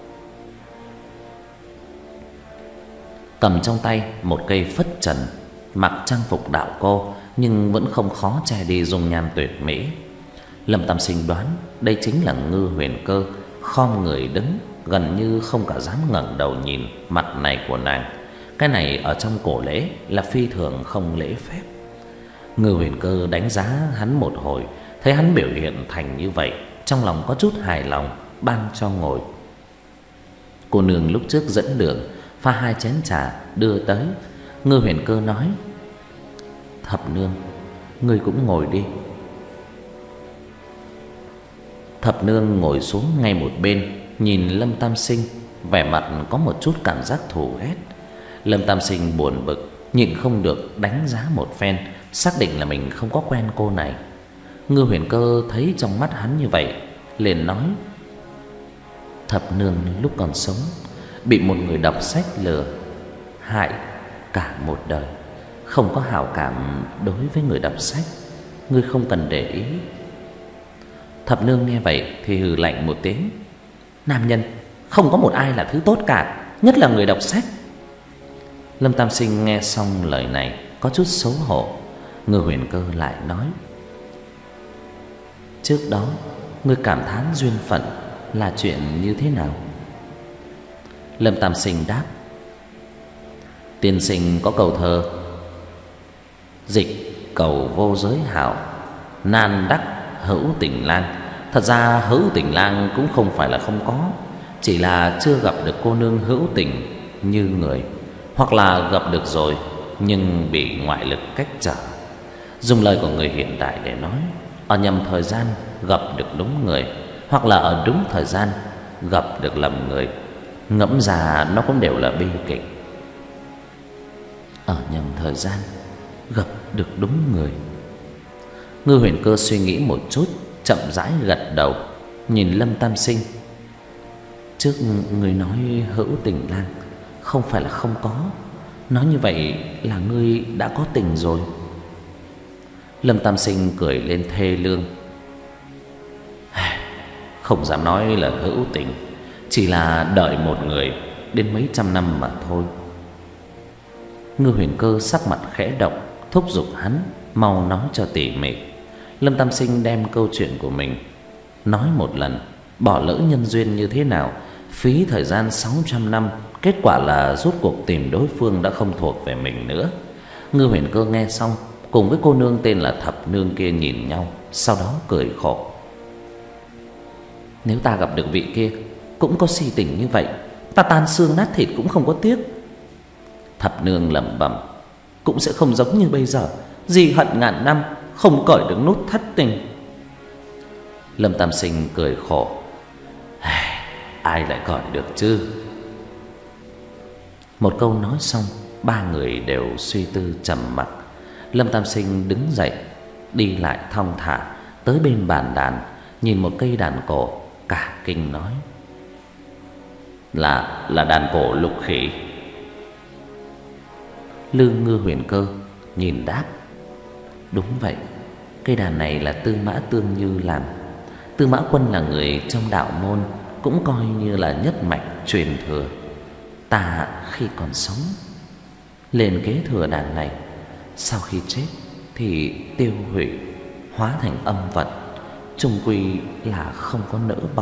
S1: cầm trong tay một cây phất trần. Mặc trang phục đạo cô nhưng vẫn không khó che đi dung nhan tuyệt mỹ. Lâm Tam Sinh đoán đây chính là Ngư Huyền Cơ, khom người đứng, gần như không cả dám ngẩng đầu nhìn mặt này của nàng. Cái này ở trong cổ lễ là phi thường không lễ phép. Ngư Huyền Cơ đánh giá hắn một hồi, thấy hắn biểu hiện thành như vậy, trong lòng có chút hài lòng, ban cho ngồi. Cô nương lúc trước dẫn đường, pha hai chén trà đưa tới. Ngư Huyền Cơ nói. Thập nương, ngươi cũng ngồi đi. Thập nương ngồi xuống ngay một bên, nhìn Lâm Tam Sinh, vẻ mặt có một chút cảm giác thù ghét. Lâm Tam Sinh buồn bực, nhịn không được đánh giá một phen, xác định là mình không có quen cô này. Ngư Huyền Cơ thấy trong mắt hắn như vậy, liền nói. Thập nương lúc còn sống bị một người đọc sách lừa, hại cả một đời, không có hảo cảm đối với người đọc sách. Ngươi không cần để ý. Thập nương nghe vậy thì hừ lạnh một tiếng. Nam nhân không có một ai là thứ tốt cả, nhất là người đọc sách. Lâm Tam Sinh nghe xong lời này có chút xấu hổ. Ngư Huyền Cơ lại nói. Trước đó ngươi cảm thán duyên phận là chuyện như thế nào? Lâm Tam Sinh đáp. Tiên sinh có câu thơ. Dịch cầu vô giới hảo, nan đắc hữu tình lang. Thật ra hữu tình lang cũng không phải là không có, chỉ là chưa gặp được cô nương hữu tình như người, hoặc là gặp được rồi nhưng bị ngoại lực cách trở. Dùng lời của người hiện đại để nói, ở nhầm thời gian gặp được đúng người, hoặc là ở đúng thời gian gặp được lầm người. Ngẫm ra nó cũng đều là bi kịch. Ở nhầm thời gian gặp được đúng người. Ngư Huyền Cơ suy nghĩ một chút, chậm rãi gật đầu, nhìn Lâm Tam Sinh. Trước người nói hữu tình lang, không phải là không có. Nói như vậy là ngươi đã có tình rồi. Lâm Tam Sinh cười lên thê lương. Không dám nói là hữu tình, chỉ là đợi một người đến mấy trăm năm mà thôi. Ngư Huyền Cơ sắc mặt khẽ động, thúc giục hắn mau nói cho tỉ mỉ. Lâm Tam Sinh đem câu chuyện của mình nói một lần, bỏ lỡ nhân duyên như thế nào, phí thời gian sáu trăm năm, kết quả là rốt cuộc tìm đối phương đã không thuộc về mình nữa. Ngư Huyền Cơ nghe xong, cùng với cô nương tên là Thập Nương kia nhìn nhau, sau đó cười khổ. Nếu ta gặp được vị kia cũng có si tình như vậy, ta tan xương nát thịt cũng không có tiếc. Thập Nương lẩm bẩm, cũng sẽ không giống như bây giờ, gì hận ngàn năm không cởi được nút thất tình. Lâm Tam Sinh cười khổ, ai lại cởi được chứ. Một câu nói xong, ba người đều suy tư trầm mặc. Lâm Tam Sinh đứng dậy, đi lại thong thả tới bên bàn đàn, nhìn một cây đàn cổ, cả kinh nói: Là là đàn cổ Lục Khỉ. Lương Ngư Huyền Cơ nhìn đáp: Đúng vậy, cây đàn này là Tư Mã Tương Như làm. Tư Mã Quân là người trong đạo môn, cũng coi như là nhất mạch truyền thừa. Ta khi còn sống lên kế thừa đàn này, sau khi chết thì tiêu hủy, hóa thành âm vật, chung quy là không có nỡ bỏ.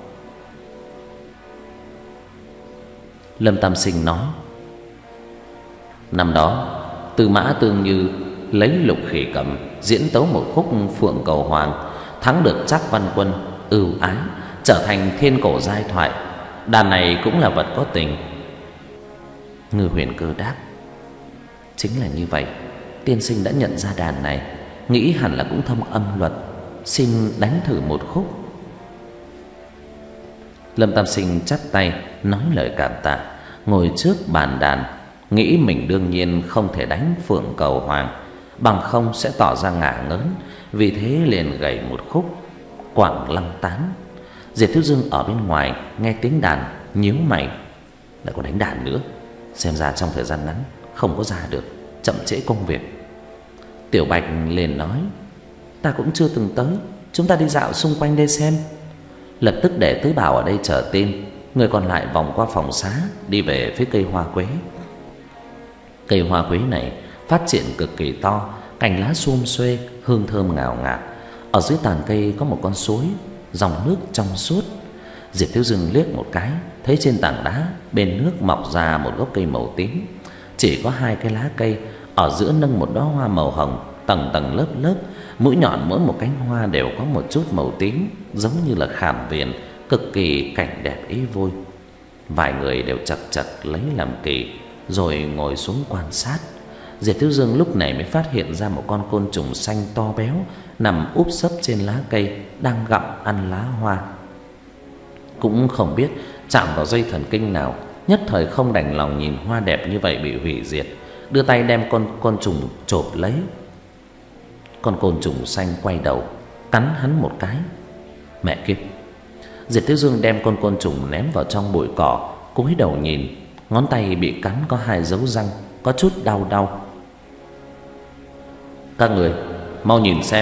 S1: Lâm Tam Sinh nói: Năm đó Tư Mã Tương Như lấy Lục Khỉ cầm diễn tấu một khúc Phượng Cầu Hoàng, thắng được Trác Văn Quân ưu ái, trở thành thiên cổ giai thoại. Đàn này cũng là vật có tình. Ngư Huyền Cơ đáp: Chính là như vậy, tiên sinh đã nhận ra đàn này, nghĩ hẳn là cũng thông âm luật, xin đánh thử một khúc. Lâm Tam Sinh chắp tay nói lời cảm tạ, ngồi trước bàn đàn, nghĩ mình đương nhiên không thể đánh Phượng Cầu Hoàng, bằng không sẽ tỏ ra ngả ngớn, vì thế liền gảy một khúc Quảng Lăng Tán. Diệp Thiếu Dương ở bên ngoài nghe tiếng đàn nhíu mày, lại còn đánh đàn nữa, xem ra trong thời gian ngắn không có ra được, chậm trễ công việc. Tiểu Bạch liền nói: Ta cũng chưa từng tới, chúng ta đi dạo xung quanh đây xem. Lập tức để Tứ Bảo ở đây chờ tin, người còn lại vòng qua phòng xá, đi về phía cây hoa quế. Cây hoa quế này phát triển cực kỳ to, cành lá sum xuê, hương thơm ngào ngạt. Ở dưới tàn cây có một con suối, dòng nước trong suốt. Diệp Thiếu Dương liếc một cái, thấy trên tảng đá bên nước mọc ra một gốc cây màu tím, chỉ có hai cái lá cây, ở giữa nâng một đóa hoa màu hồng, tầng tầng lớp lớp, mũi nhọn mỗi một cánh hoa đều có một chút màu tím, giống như là khảm viền, cực kỳ cảnh đẹp ý vui. Vài người đều chật chật lấy làm kỳ, rồi ngồi xuống quan sát. Diệp Thiếu Dương lúc này mới phát hiện ra một con côn trùng xanh to béo nằm úp sấp trên lá cây, đang gặm ăn lá hoa. Cũng không biết chạm vào dây thần kinh nào, nhất thời không đành lòng nhìn hoa đẹp như vậy bị hủy diệt, đưa tay đem con con trùng chộp lấy. Con côn trùng xanh quay đầu cắn hắn một cái. Mẹ kiếp! Diệp Thiếu Dương đem con côn trùng ném vào trong bụi cỏ, cúi đầu nhìn, ngón tay bị cắn có hai dấu răng, có chút đau đau. Các người mau nhìn xem.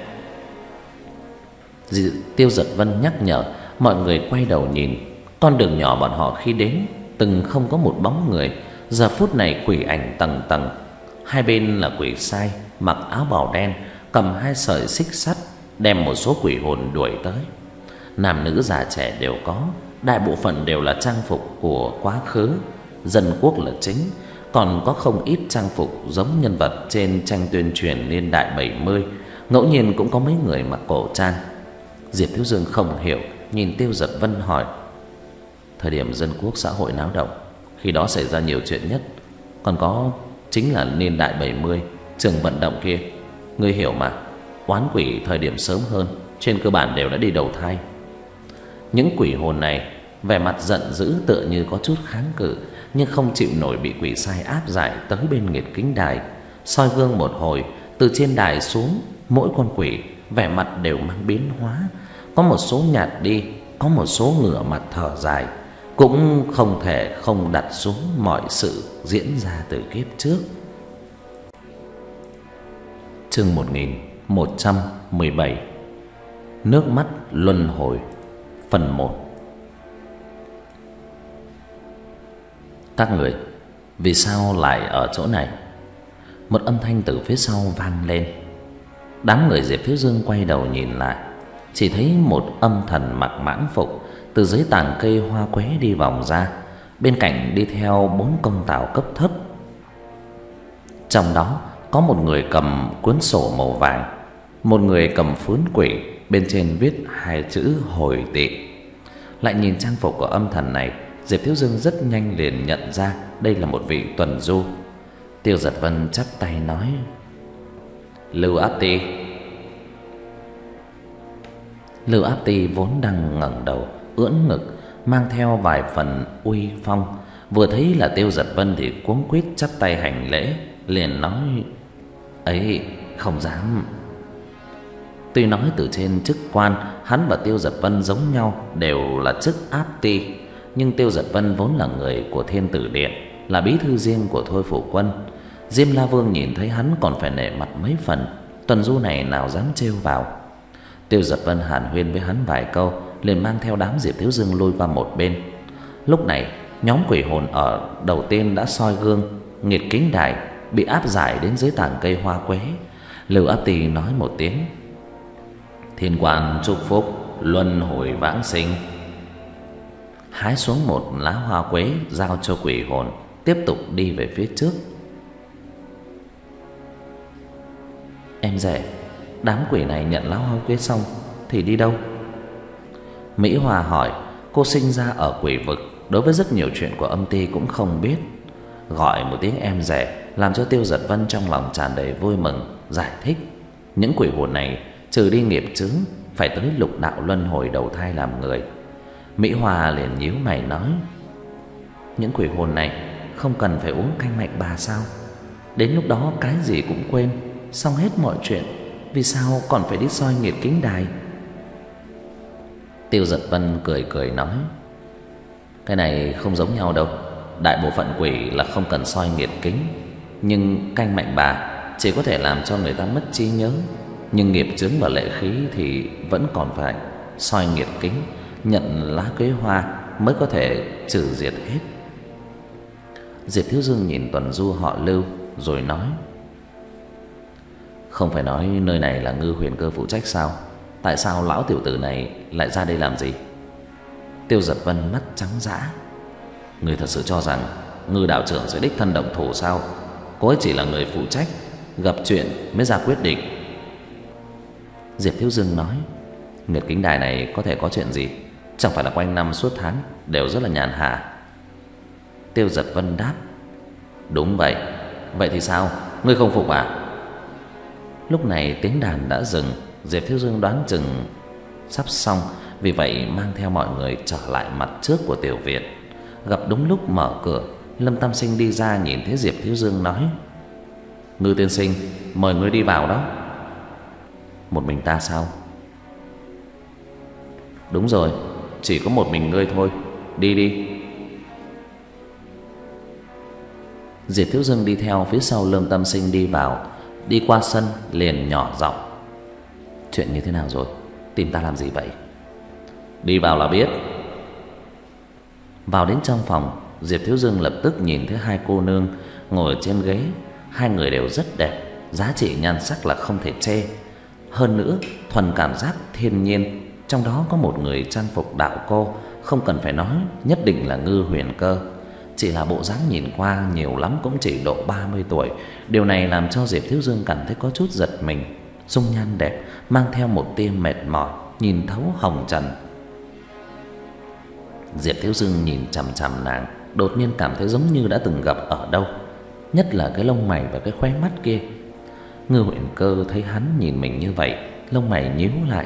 S1: Tiêu Giật Vân nhắc nhở. Mọi người quay đầu nhìn. Con đường nhỏ bọn họ khi đến từng không có một bóng người, giờ phút này quỷ ảnh tầng tầng. Hai bên là quỷ sai mặc áo bào đen, cầm hai sợi xích sắt, đem một số quỷ hồn đuổi tới. Nam nữ già trẻ đều có, đại bộ phận đều là trang phục của quá khứ, dân quốc là chính, còn có không ít trang phục giống nhân vật trên tranh tuyên truyền niên đại bảy mươi, ngẫu nhiên cũng có mấy người mặc cổ trang. Diệp Thiếu Dương không hiểu, nhìn Tiêu Giật Vân hỏi: Thời điểm dân quốc xã hội náo động, Khi đó xảy ra nhiều chuyện nhất. Còn có chính là niên đại bảy mươi, trường vận động kia. Ngươi hiểu mà, oán quỷ thời điểm sớm hơn trên cơ bản đều đã đi đầu thai. Những quỷ hồn này vẻ mặt giận dữ, tựa như có chút kháng cự, nhưng không chịu nổi bị quỷ sai áp giải tới bên nghiệt kính đài. Soi gương một hồi, từ trên đài xuống, mỗi con quỷ vẻ mặt đều mang biến hóa. Có một số nhạt đi, có một số ngửa mặt thở dài. Cũng không thể không đặt xuống mọi sự diễn ra từ kiếp trước. Chương một nghìn một trăm mười bảy. Nước mắt luân hồi. Phần một. Các người, vì sao lại ở chỗ này? Một âm thanh từ phía sau vang lên. Đám người Diệp Thiếu Dương quay đầu nhìn lại, chỉ thấy một âm thần mặc mãng phục từ dưới tàng cây hoa quế đi vòng ra, bên cạnh đi theo bốn công tào cấp thấp. Trong đó có một người cầm cuốn sổ màu vàng, một người cầm phướn quỷ, bên trên viết hai chữ hồi tị. Lại nhìn trang phục của âm thần này, Diệp Thiếu Dương rất nhanh liền nhận ra đây là một vị tuần du. Tiêu Giật Vân chắp tay nói: Lưu Áp Ti. Lưu Áp Ti vốn đang ngẩng đầu ưỡn ngực, mang theo vài phần uy phong, vừa thấy là Tiêu Giật Vân thì cuống quýt chắp tay hành lễ, liền nói: ấy không dám. Tuy nói từ trên chức quan, hắn và Tiêu Giật Vân giống nhau, đều là chức Áp Ti, nhưng Tiêu Giật Vân vốn là người của Thiên Tử Điện, là bí thư riêng của Thôi Phủ Quân. Diêm La Vương nhìn thấy hắn còn phải nể mặt mấy phần, tuần du này nào dám trêu vào. Tiêu Giật Vân hàn huyên với hắn vài câu, liền mang theo đám Diệp Thiếu Dương lui qua một bên. Lúc này nhóm quỷ hồn ở đầu tiên đã soi gương nghiệt kính đài, bị áp giải đến dưới tàng cây hoa quế. Lưu Áp Ti nói một tiếng: Thiên quan chúc phúc, luân hồi vãng sinh. Hái xuống một lá hoa quế giao cho quỷ hồn, tiếp tục đi về phía trước. Em rể, đám quỷ này nhận lá hoa quế xong thì đi đâu? Mỹ Hòa hỏi. Cô sinh ra ở quỷ vực, đối với rất nhiều chuyện của âm ty cũng không biết. Gọi một tiếng em rể làm cho Tiêu Giật Vân trong lòng tràn đầy vui mừng, giải thích: những quỷ hồn này trừ đi nghiệp chướng, phải tới lục đạo luân hồi đầu thai làm người. Mỹ Hòa liền nhíu mày nói: những quỷ hồn này không cần phải uống canh mạnh bà sao? Đến lúc đó cái gì cũng quên, xong hết mọi chuyện, vì sao còn phải đi soi nghiệt kính đài? Tiêu Giật Vân cười cười nói: cái này không giống nhau đâu. Đại bộ phận quỷ là không cần soi nghiệt kính, nhưng canh mạnh bà chỉ có thể làm cho người ta mất trí nhớ. Nhưng nghiệp chướng và lệ khí thì vẫn còn phải soi nghiệt kính, nhận lá quế hoa mới có thể trừ diệt hết. Diệp Thiếu Dương nhìn tuần du họ Lưu rồi nói: không phải nói nơi này là Ngư Huyền Cơ phụ trách sao? Tại sao lão tiểu tử này lại ra đây làm gì? Tiêu Giật Vân mắt trắng dã: người thật sự cho rằng Ngư đạo trưởng sẽ đích thân động thủ sao? Cô ấy chỉ là người phụ trách, gặp chuyện mới ra quyết định. Diệp Thiếu Dương nói: nghiệt kính đài này có thể có chuyện gì? Chẳng phải là quanh năm suốt tháng đều rất là nhàn hạ. Tiêu Giật Vân đáp: đúng vậy. Vậy thì sao? Ngươi không phục à? Lúc này tiếng đàn đã dừng. Diệp Thiếu Dương đoán chừng sắp xong, vì vậy mang theo mọi người trở lại mặt trước của tiểu viện. Gặp đúng lúc mở cửa, Lâm Tam Sinh đi ra nhìn thấy Diệp Thiếu Dương nói: Ngư tiên sinh, mời ngươi đi vào đó. Một mình ta sao? Đúng rồi, chỉ có một mình ngươi thôi. Đi đi. Diệp Thiếu Dương đi theo phía sau Lâm Tam Sinh đi vào. Đi qua sân liền nhỏ giọng: chuyện như thế nào rồi? Tìm ta làm gì vậy? Đi vào là biết. Vào đến trong phòng, Diệp Thiếu Dương lập tức nhìn thấy hai cô nương ngồi trên ghế. Hai người đều rất đẹp, giá trị nhan sắc là không thể chê. Hơn nữa, thuần cảm giác thiên nhiên. Trong đó có một người trang phục đạo cô, không cần phải nói, nhất định là Ngư Huyền Cơ. Chỉ là bộ dáng nhìn qua nhiều lắm cũng chỉ độ ba mươi tuổi. Điều này làm cho Diệp Thiếu Dương cảm thấy có chút giật mình. Dung nhan đẹp, mang theo một tia mệt mỏi, nhìn thấu hồng trần. Diệp Thiếu Dương nhìn chằm chằm nàng, đột nhiên cảm thấy giống như đã từng gặp ở đâu, nhất là cái lông mày và cái khóe mắt kia. Ngư Huyền Cơ thấy hắn nhìn mình như vậy, lông mày nhíu lại.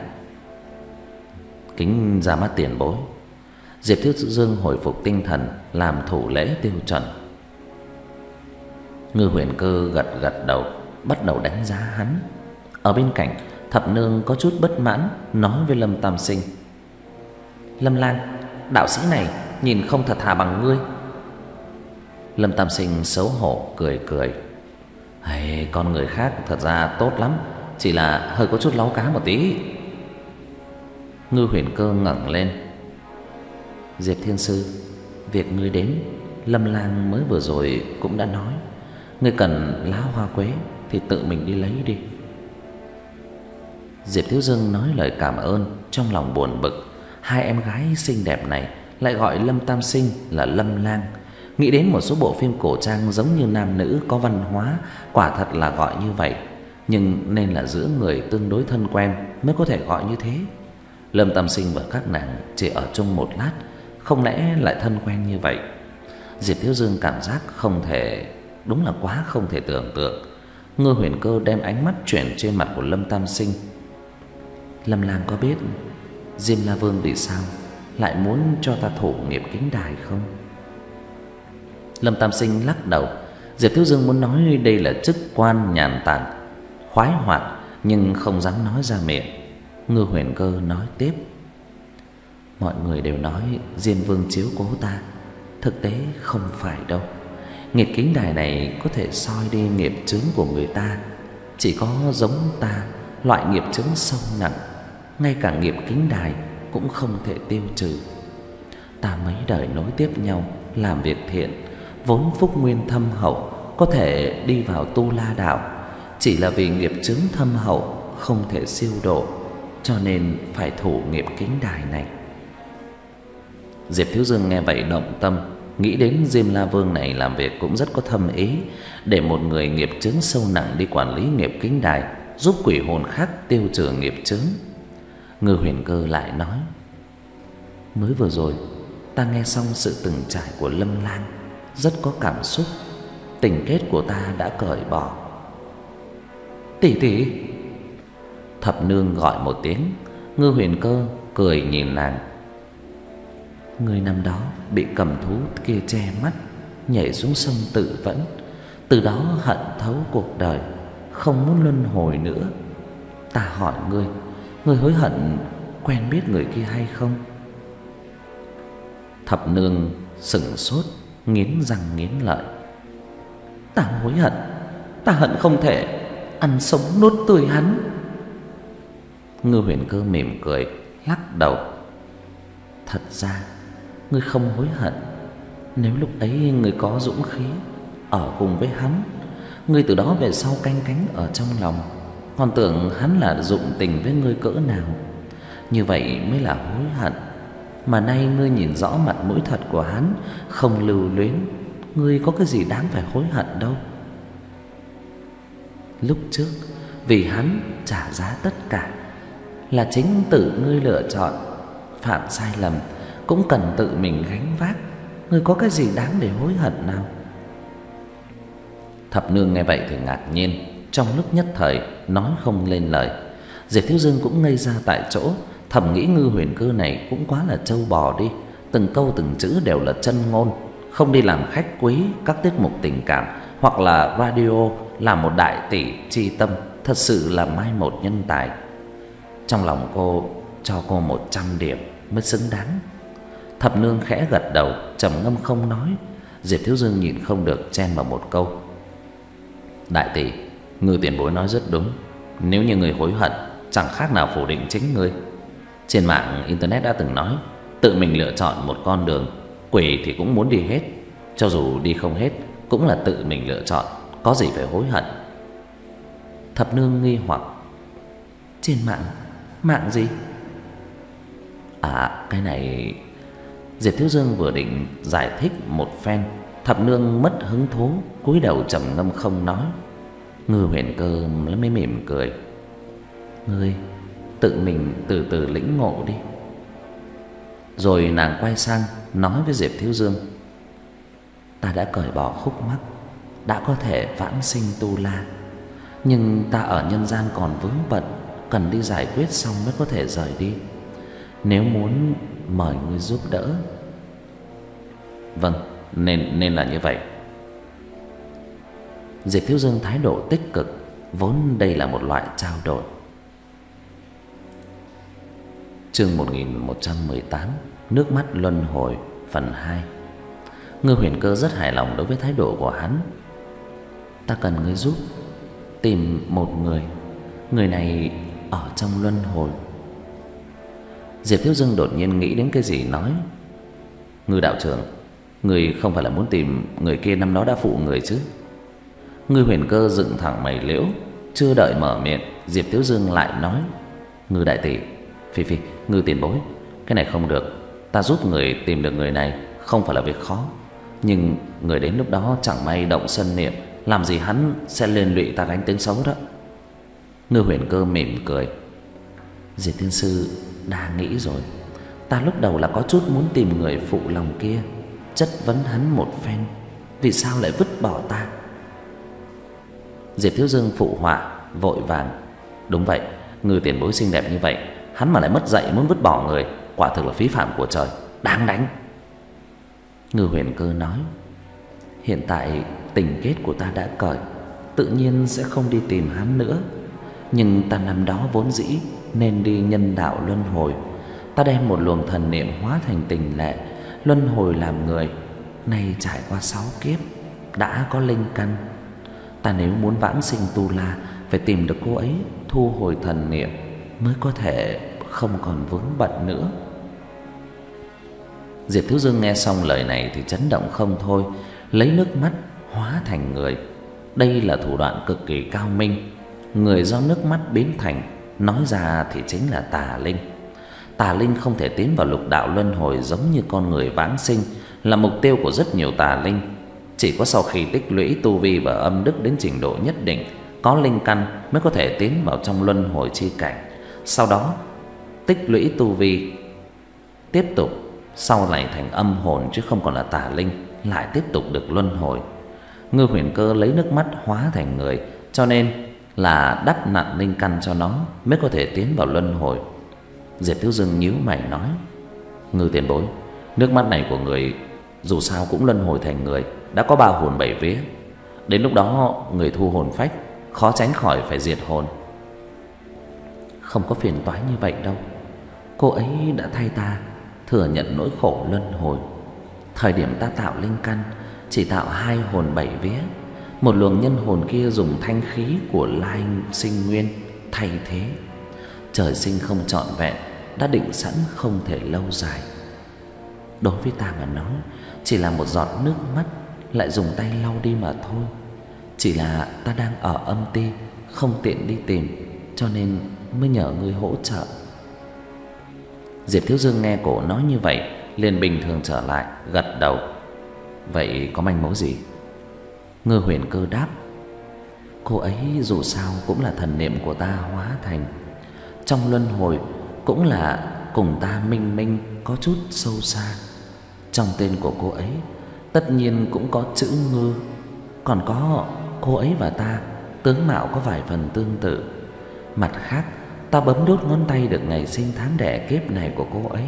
S1: Kính ra mắt tiền bối. Diệp Thiếu Dương hồi phục tinh thần, làm thủ lễ tiêu chuẩn. Ngư Huyền Cơ gật gật đầu, bắt đầu đánh giá hắn. Ở bên cạnh, Thập Nương có chút bất mãn nói với Lâm Tam Sinh: Lâm Lang, đạo sĩ này nhìn không thật thà bằng ngươi. Lâm Tam Sinh xấu hổ cười cười: Hay, con người khác thật ra tốt lắm, chỉ là hơi có chút láu cá một tí. Ngư Huyền Cơ ngẩng lên: Diệp Thiên Sư, việc ngươi đến, Lâm Lang mới vừa rồi cũng đã nói, ngươi cần lá hoa quế thì tự mình đi lấy đi. Diệp Thiếu Dương nói lời cảm ơn, trong lòng buồn bực. Hai em gái xinh đẹp này lại gọi Lâm Tam Sinh là Lâm Lang. Nghĩ đến một số bộ phim cổ trang giống như nam nữ có văn hóa, quả thật là gọi như vậy, nhưng nên là giữa người tương đối thân quen mới có thể gọi như thế. Lâm Tam Sinh và các nàng chỉ ở chung một lát, không lẽ lại thân quen như vậy? Diệp Thiếu Dương cảm giác không thể, đúng là quá không thể tưởng tượng. Ngư Huyền Cơ đem ánh mắt chuyển trên mặt của Lâm Tam Sinh. Lâm Lang có biết Diêm La Vương vì sao lại muốn cho ta thủ nghiệp kính đài không? Lâm Tam Sinh lắc đầu. Diệp Thiếu Dương muốn nói đây là chức quan nhàn tản, khoái hoạt, nhưng không dám nói ra miệng. Ngư Huyền Cơ nói tiếp: Mọi người đều nói Diêm Vương chiếu cố ta, thực tế không phải đâu. Nghiệp kính đài này có thể soi đi nghiệp chướng của người ta. Chỉ có giống ta, loại nghiệp chướng sâu nặng, ngay cả nghiệp kính đài cũng không thể tiêu trừ. Ta mấy đời nối tiếp nhau làm việc thiện, vốn phúc nguyên thâm hậu, có thể đi vào Tu La đạo, chỉ là vì nghiệp chướng thâm hậu không thể siêu độ, cho nên phải thủ nghiệp kính đài này. Diệp Thiếu Dương nghe vậy động tâm, nghĩ đến Diêm La Vương này làm việc cũng rất có thâm ý, để một người nghiệp chướng sâu nặng đi quản lý nghiệp kính đài, giúp quỷ hồn khác tiêu trừ nghiệp chướng. Ngư Huyền Cơ lại nói: Mới vừa rồi ta nghe xong sự từng trải của Lâm Lang, rất có cảm xúc. Tình kết của ta đã cởi bỏ. Tỷ tỷ. Thập Nương gọi một tiếng. Ngư Huyền Cơ cười nhìn nàng: Người năm đó bị cầm thú kia che mắt, nhảy xuống sông tự vẫn, từ đó hận thấu cuộc đời, không muốn luân hồi nữa. Ta hỏi ngươi, ngươi hối hận quen biết người kia hay không? Thập Nương sững sốt, nghiến răng nghiến lợi: Ta hối hận, ta hận không thể ăn sống nuốt tươi hắn. Ngư Huyền Cơ mỉm cười, lắc đầu: Thật ra ngươi không hối hận. Nếu lúc ấy ngươi có dũng khí ở cùng với hắn, ngươi từ đó về sau canh cánh ở trong lòng, còn tưởng hắn là dụng tình với ngươi cỡ nào. Như vậy mới là hối hận. Mà nay ngươi nhìn rõ mặt mũi thật của hắn, không lưu luyến, ngươi có cái gì đáng phải hối hận đâu. Lúc trước vì hắn trả giá tất cả, là chính tự ngươi lựa chọn, phạm sai lầm cũng cần tự mình gánh vác, ngươi có cái gì đáng để hối hận nào? Thập Nương nghe vậy thì ngạc nhiên, trong lúc nhất thời nói không lên lời. Diệp Thiếu Dương cũng ngây ra tại chỗ, thầm nghĩ Ngư Huyền Cơ này cũng quá là trâu bò đi, từng câu từng chữ đều là chân ngôn, không đi làm khách quý các tiết mục tình cảm hoặc là radio, làm một đại tỷ chi tâm, thật sự là mai một nhân tài. Trong lòng cô cho cô một trăm điểm mới xứng đáng. Thập Nương khẽ gật đầu, trầm ngâm không nói. Diệp Thiếu Dương nhìn không được chen vào một câu: Đại tỷ, Ngư tiền bối nói rất đúng. Nếu như người hối hận, chẳng khác nào phủ định chính ngươi. Trên mạng internet đã từng nói, tự mình lựa chọn một con đường, quỷ thì cũng muốn đi hết, cho dù đi không hết cũng là tự mình lựa chọn, có gì phải hối hận. Thập Nương nghi hoặc: Trên mạng? Mạng gì? À, cái này... Diệp Thiếu Dương vừa định giải thích một phen, Thập Nương mất hứng thú, cúi đầu trầm ngâm không nói. Ngư Huyền Cơ mới mỉm cười: Ngươi tự mình từ từ lĩnh ngộ đi. Rồi nàng quay sang nói với Diệp Thiếu Dương: ta đã cởi bỏ khúc mắc, đã có thể vãng sinh tu la. Nhưng ta ở nhân gian còn vướng bận, cần đi giải quyết xong mới có thể rời đi. Nếu muốn mời ngươi giúp đỡ. Vâng, nên nên là như vậy. Diệp Thiếu Dương thái độ tích cực, vốn đây là một loại trao đổi. Chương một nghìn một trăm mười tám, nước mắt luân hồi phần hai. Ngư Huyền Cơ rất hài lòng đối với thái độ của hắn. Ta cần ngươi giúp tìm một người, người này ở trong luân hồi. Diệp Thiếu Dương đột nhiên nghĩ đến cái gì nói: Ngư đạo trưởng, người không phải là muốn tìm người kia năm đó đã phụ người chứ? Ngư Huyền Cơ dựng thẳng mày liễu, chưa đợi mở miệng, Diệp Thiếu Dương lại nói: Ngư đại tỷ, Phi Phi, Ngư tiền bối, cái này không được. Ta giúp người tìm được người này không phải là việc khó, nhưng người đến lúc đó chẳng may động sân niệm, làm gì hắn sẽ liên lụy ta gánh tiếng xấu đó. Ngư Huyền Cơ mỉm cười: Diệp tiên sư đã nghĩ rồi. Ta lúc đầu là có chút muốn tìm người phụ lòng kia, chất vấn hắn một phen, vì sao lại vứt bỏ ta. Diệp Thiếu Dương phụ họa vội vàng: Đúng vậy, Ngư tiền bối xinh đẹp như vậy, hắn mà lại mất dạy muốn vứt bỏ người, quả thực là phí phạm của trời, đáng đánh. Ngư Huyền Cơ nói: Hiện tại tình kết của ta đã cởi, tự nhiên sẽ không đi tìm hắn nữa. Nhưng ta năm đó vốn dĩ nên đi nhân đạo luân hồi. Ta đem một luồng thần niệm hóa thành tình lệ, luân hồi làm người. Nay trải qua sáu kiếp, đã có linh căn. Ta nếu muốn vãng sinh tu la, phải tìm được cô ấy, thu hồi thần niệm, mới có thể không còn vướng bận nữa. Diệp Thiếu Dương nghe xong lời này thì chấn động không thôi, lấy nước mắt hóa thành người. Đây là thủ đoạn cực kỳ cao minh. Người do nước mắt biến thành, nói ra thì chính là tà linh. Tà linh không thể tiến vào lục đạo luân hồi giống như con người vãng sinh, là mục tiêu của rất nhiều tà linh. Chỉ có sau khi tích lũy tu vi và âm đức đến trình độ nhất định, có linh căn mới có thể tiến vào trong luân hồi chi cảnh. Sau đó tích lũy tu vi, tiếp tục sau này thành âm hồn chứ không còn là tà linh, lại tiếp tục được luân hồi. Ngư Huyền Cơ lấy nước mắt hóa thành người, cho nên là đắp nặn linh căn cho nó mới có thể tiến vào luân hồi. Diệp Thiếu Dương nhíu mày nói: Ngư tiền bối, nước mắt này của người dù sao cũng luân hồi thành người, đã có ba hồn bảy vía. Đến lúc đó người thu hồn phách, khó tránh khỏi phải diệt hồn. Không có phiền toái như vậy đâu. Cô ấy đã thay ta thừa nhận nỗi khổ luân hồi. Thời điểm ta tạo linh căn chỉ tạo hai hồn bảy vía, một luồng nhân hồn kia dùng thanh khí của lai sinh nguyên thay thế. Trời sinh không trọn vẹn, đã định sẵn không thể lâu dài. Đối với ta mà nói, chỉ là một giọt nước mắt, lại dùng tay lau đi mà thôi. Chỉ là ta đang ở âm ti, không tiện đi tìm, cho nên mới nhờ ngươi hỗ trợ. Diệp Thiếu Dương nghe cổ nói như vậy, liền bình thường trở lại, gật đầu. Vậy có manh mối gì? Ngư Huyền Cơ đáp: Cô ấy dù sao cũng là thần niệm của ta hóa thành, trong luân hồi cũng là cùng ta minh minh có chút sâu xa. Trong tên của cô ấy tất nhiên cũng có chữ Ngư. Còn có cô ấy và ta tướng mạo có vài phần tương tự. Mặt khác, ta bấm đốt ngón tay được ngày sinh tháng đẻ kiếp này của cô ấy.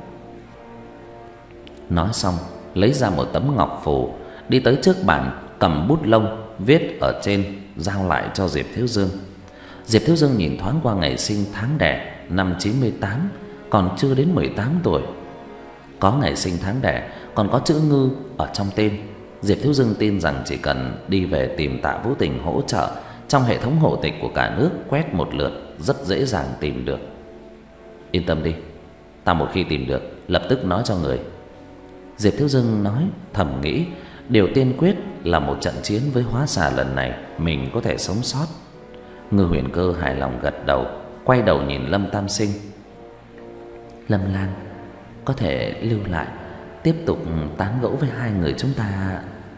S1: Nói xong, lấy ra một tấm ngọc phù, đi tới trước bàn, cầm bút lông viết ở trên, giao lại cho Diệp Thiếu Dương. Diệp Thiếu Dương nhìn thoáng qua ngày sinh tháng đẻ, năm chín mươi tám, còn chưa đến mười tám tuổi. Có ngày sinh tháng đẻ, còn có chữ Ngư ở trong tên. Diệp Thiếu Dương tin rằng chỉ cần đi về tìm Tạ Vũ Tình hỗ trợ, trong hệ thống hộ tịch của cả nước quét một lượt, rất dễ dàng tìm được. Yên tâm đi, ta một khi tìm được lập tức nói cho người. Diệp Thiếu Dương nói, thầm nghĩ điều tiên quyết là một trận chiến với hóa xà lần này mình có thể sống sót. Ngư Huyền Cơ hài lòng gật đầu, quay đầu nhìn Lâm Tam Sinh. Lâm Lang có thể lưu lại tiếp tục tán gẫu với hai người chúng ta.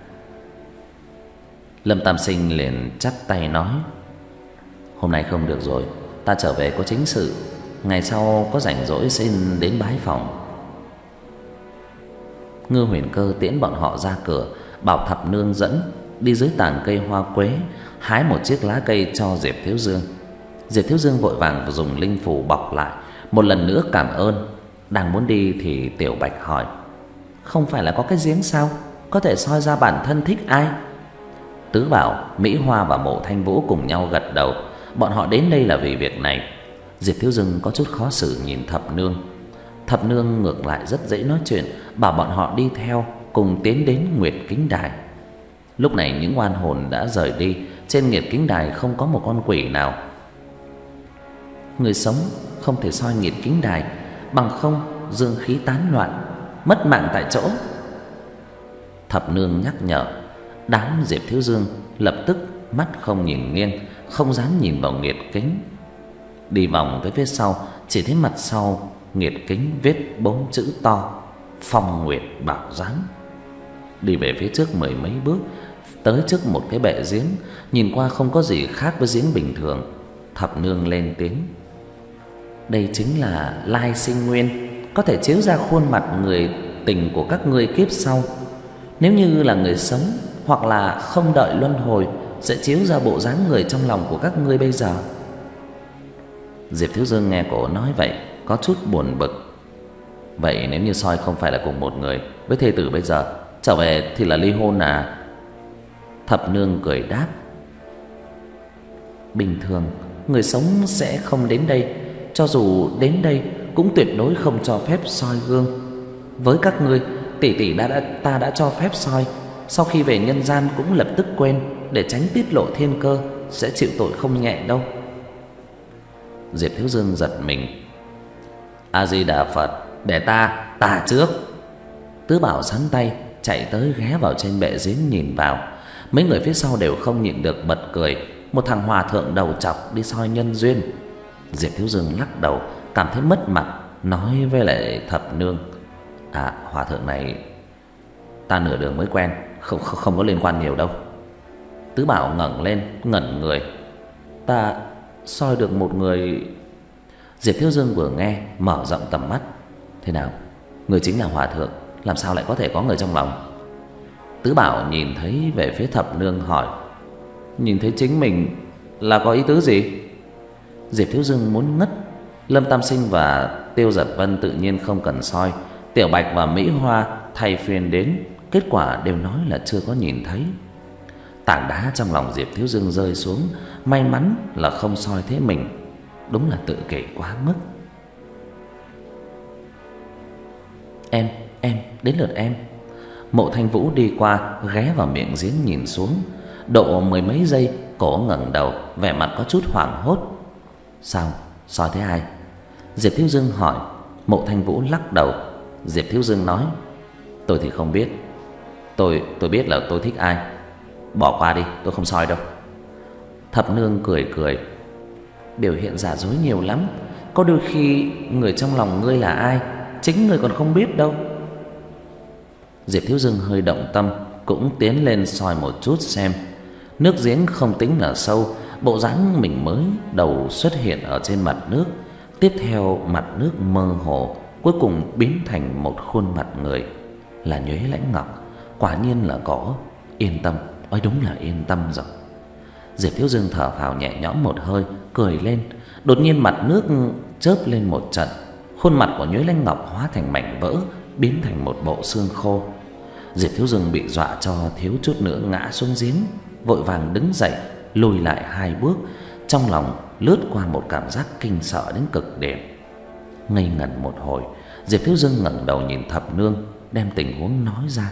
S1: Lâm Tam Sinh liền chắp tay nói: Hôm nay không được rồi, ta trở về có chính sự, ngày sau có rảnh rỗi xin đến bái phòng. Ngư Huyền Cơ tiễn bọn họ ra cửa, bảo Thập Nương dẫn đi dưới tàng cây hoa quế hái một chiếc lá cây cho Diệp Thiếu Dương. Diệp Thiếu Dương vội vàng dùng linh phù bọc lại, một lần nữa cảm ơn. Đang muốn đi thì Tiểu Bạch hỏi: "Không phải là có cái giếng sao? Có thể soi ra bản thân thích ai?" Tứ Bảo, Mỹ Hoa và Mộ Thanh Vũ cùng nhau gật đầu. Bọn họ đến đây là vì việc này. Diệp Thiếu Dương có chút khó xử nhìn Thập Nương. Thập Nương ngược lại rất dễ nói chuyện, bảo bọn họ đi theo cùng tiến đến Nguyệt Kính Đài. Lúc này những oan hồn đã rời đi, trên Nguyệt Kính Đài không có một con quỷ nào. Người sống không thể soi Nguyệt Kính Đài, bằng không dương khí tán loạn, mất mạng tại chỗ. Thập Nương nhắc nhở. Đám Diệp Thiếu Dương lập tức mắt không nhìn nghiêng, không dám nhìn vào Nguyệt Kính. Đi vòng tới phía sau, chỉ thấy mặt sau Nguyệt Kính viết bốn chữ to: Phong Nguyệt Bảo Giám. Đi về phía trước mười mấy bước, tới trước một cái bệ giếng, nhìn qua không có gì khác với giếng bình thường. Thập Nương lên tiếng: "Đây chính là Lai Sinh Nguyên, có thể chiếu ra khuôn mặt người tình của các ngươi kiếp sau. Nếu như là người sống hoặc là không đợi luân hồi, sẽ chiếu ra bộ dáng người trong lòng của các ngươi bây giờ." Diệp Thiếu Dương nghe cổ nói vậy có chút buồn bực. Vậy nếu như soi không phải là cùng một người với thê tử bây giờ, trở về thì là ly hôn à? Thập Nương cười đáp: "Bình thường người sống sẽ không đến đây, cho dù đến đây cũng tuyệt đối không cho phép soi gương. Với các ngươi, tỷ tỷ đã, đã ta đã cho phép soi, sau khi về nhân gian cũng lập tức quên, để tránh tiết lộ thiên cơ, sẽ chịu tội không nhẹ đâu." Diệp Thiếu Dương giật mình. A Di Đà Phật, để ta ta trước. Tứ Bảo sắn tay chạy tới ghé vào trên bệ giếng nhìn vào. Mấy người phía sau đều không nhịn được bật cười. Một thằng hòa thượng đầu trọc đi soi nhân duyên. Diệp Thiếu Dương lắc đầu, cảm thấy mất mặt, nói với lại Thập Nương: "À, hòa thượng này ta nửa đường mới quen, không không, không có liên quan nhiều đâu." Tứ Bảo ngẩng lên ngẩn người: "Ta soi được một người." Diệp Thiếu Dương vừa nghe mở rộng tầm mắt: "Thế nào? Người chính là hòa thượng, làm sao lại có thể có người trong lòng?" Tứ Bảo nhìn thấy về phía Thập Nương hỏi: "Nhìn thấy chính mình là có ý tứ gì?" Diệp Thiếu Dương muốn ngất. Lâm Tam Sinh và Tiêu Giật Vân tự nhiên không cần soi. Tiểu Bạch và Mỹ Hoa thay phiên đến, kết quả đều nói là chưa có nhìn thấy. Tảng đá trong lòng Diệp Thiếu Dương rơi xuống, may mắn là không soi thế mình. Đúng là tự kỷ quá mức. "Em, em, đến lượt em." Mộ Thanh Vũ đi qua, ghé vào miệng giếng nhìn xuống. Độ mười mấy giây, cổ ngẩng đầu, vẻ mặt có chút hoảng hốt. "Sao? Soi thế ai?" Diệp Thiếu Dương hỏi. Mộ Thanh Vũ lắc đầu. Diệp Thiếu Dương nói: "Tôi thì không biết. Tôi tôi biết là tôi thích ai. Bỏ qua đi, tôi không soi đâu." Thập Nương cười cười: "Biểu hiện giả dối nhiều lắm, có đôi khi người trong lòng ngươi là ai, chính người còn không biết đâu." Diệp Thiếu Dương hơi động tâm, cũng tiến lên soi một chút xem. Nước giếng không tính là sâu, bộ dáng mình mới đầu xuất hiện ở trên mặt nước, tiếp theo mặt nước mơ hồ, cuối cùng biến thành một khuôn mặt người, là Nhuế Lãnh Ngọc. Quả nhiên là có. Yên tâm, ôi đúng là yên tâm rồi. Diệp Thiếu Dương thở phào nhẹ nhõm một hơi, cười lên. Đột nhiên mặt nước chớp lên một trận, khuôn mặt của Nhuế Lãnh Ngọc hóa thành mảnh vỡ, biến thành một bộ xương khô. Diệp Thiếu Dương bị dọa cho thiếu chút nữa ngã xuống giếng, vội vàng đứng dậy, lùi lại hai bước, trong lòng lướt qua một cảm giác kinh sợ đến cực điểm. Ngây ngẩn một hồi, Diệp Thiếu Dương ngẩng đầu nhìn Thập Nương, đem tình huống nói ra.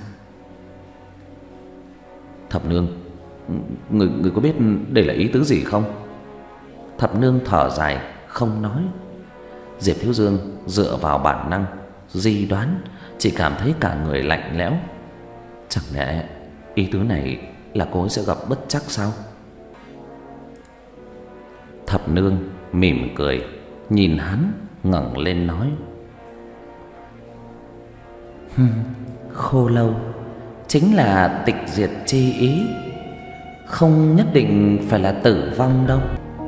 S1: "Thập Nương, người người có biết đây là ý tứ gì không?" Thập Nương thở dài không nói. Diệp Thiếu Dương dựa vào bản năng suy đoán, chỉ cảm thấy cả người lạnh lẽo. Chẳng lẽ ý tứ này là cô ấy sẽ gặp bất trắc sao? Thập Nương mỉm cười, nhìn hắn, ngẩng lên nói: Hừm, khô lâu chính là tịch diệt chi ý, không nhất định phải là tử vong đâu."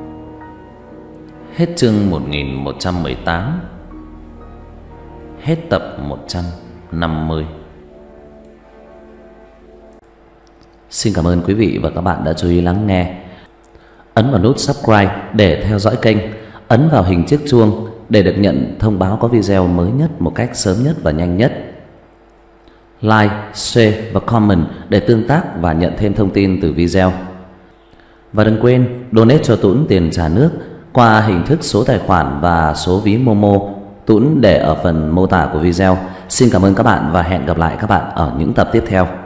S1: Hết chương một nghìn một trăm mười tám. Hết tập một trăm năm mươi. Xin cảm ơn quý vị và các bạn đã chú ý lắng nghe. Ấn vào nút subscribe để theo dõi kênh. Ấn vào hình chiếc chuông để được nhận thông báo có video mới nhất một cách sớm nhất và nhanh nhất. Like, share và comment để tương tác và nhận thêm thông tin từ video. Và đừng quên donate cho Tuấn tiền trả nước qua hình thức số tài khoản và số ví Momo. Tuấn để ở phần mô tả của video. Xin cảm ơn các bạn và hẹn gặp lại các bạn ở những tập tiếp theo.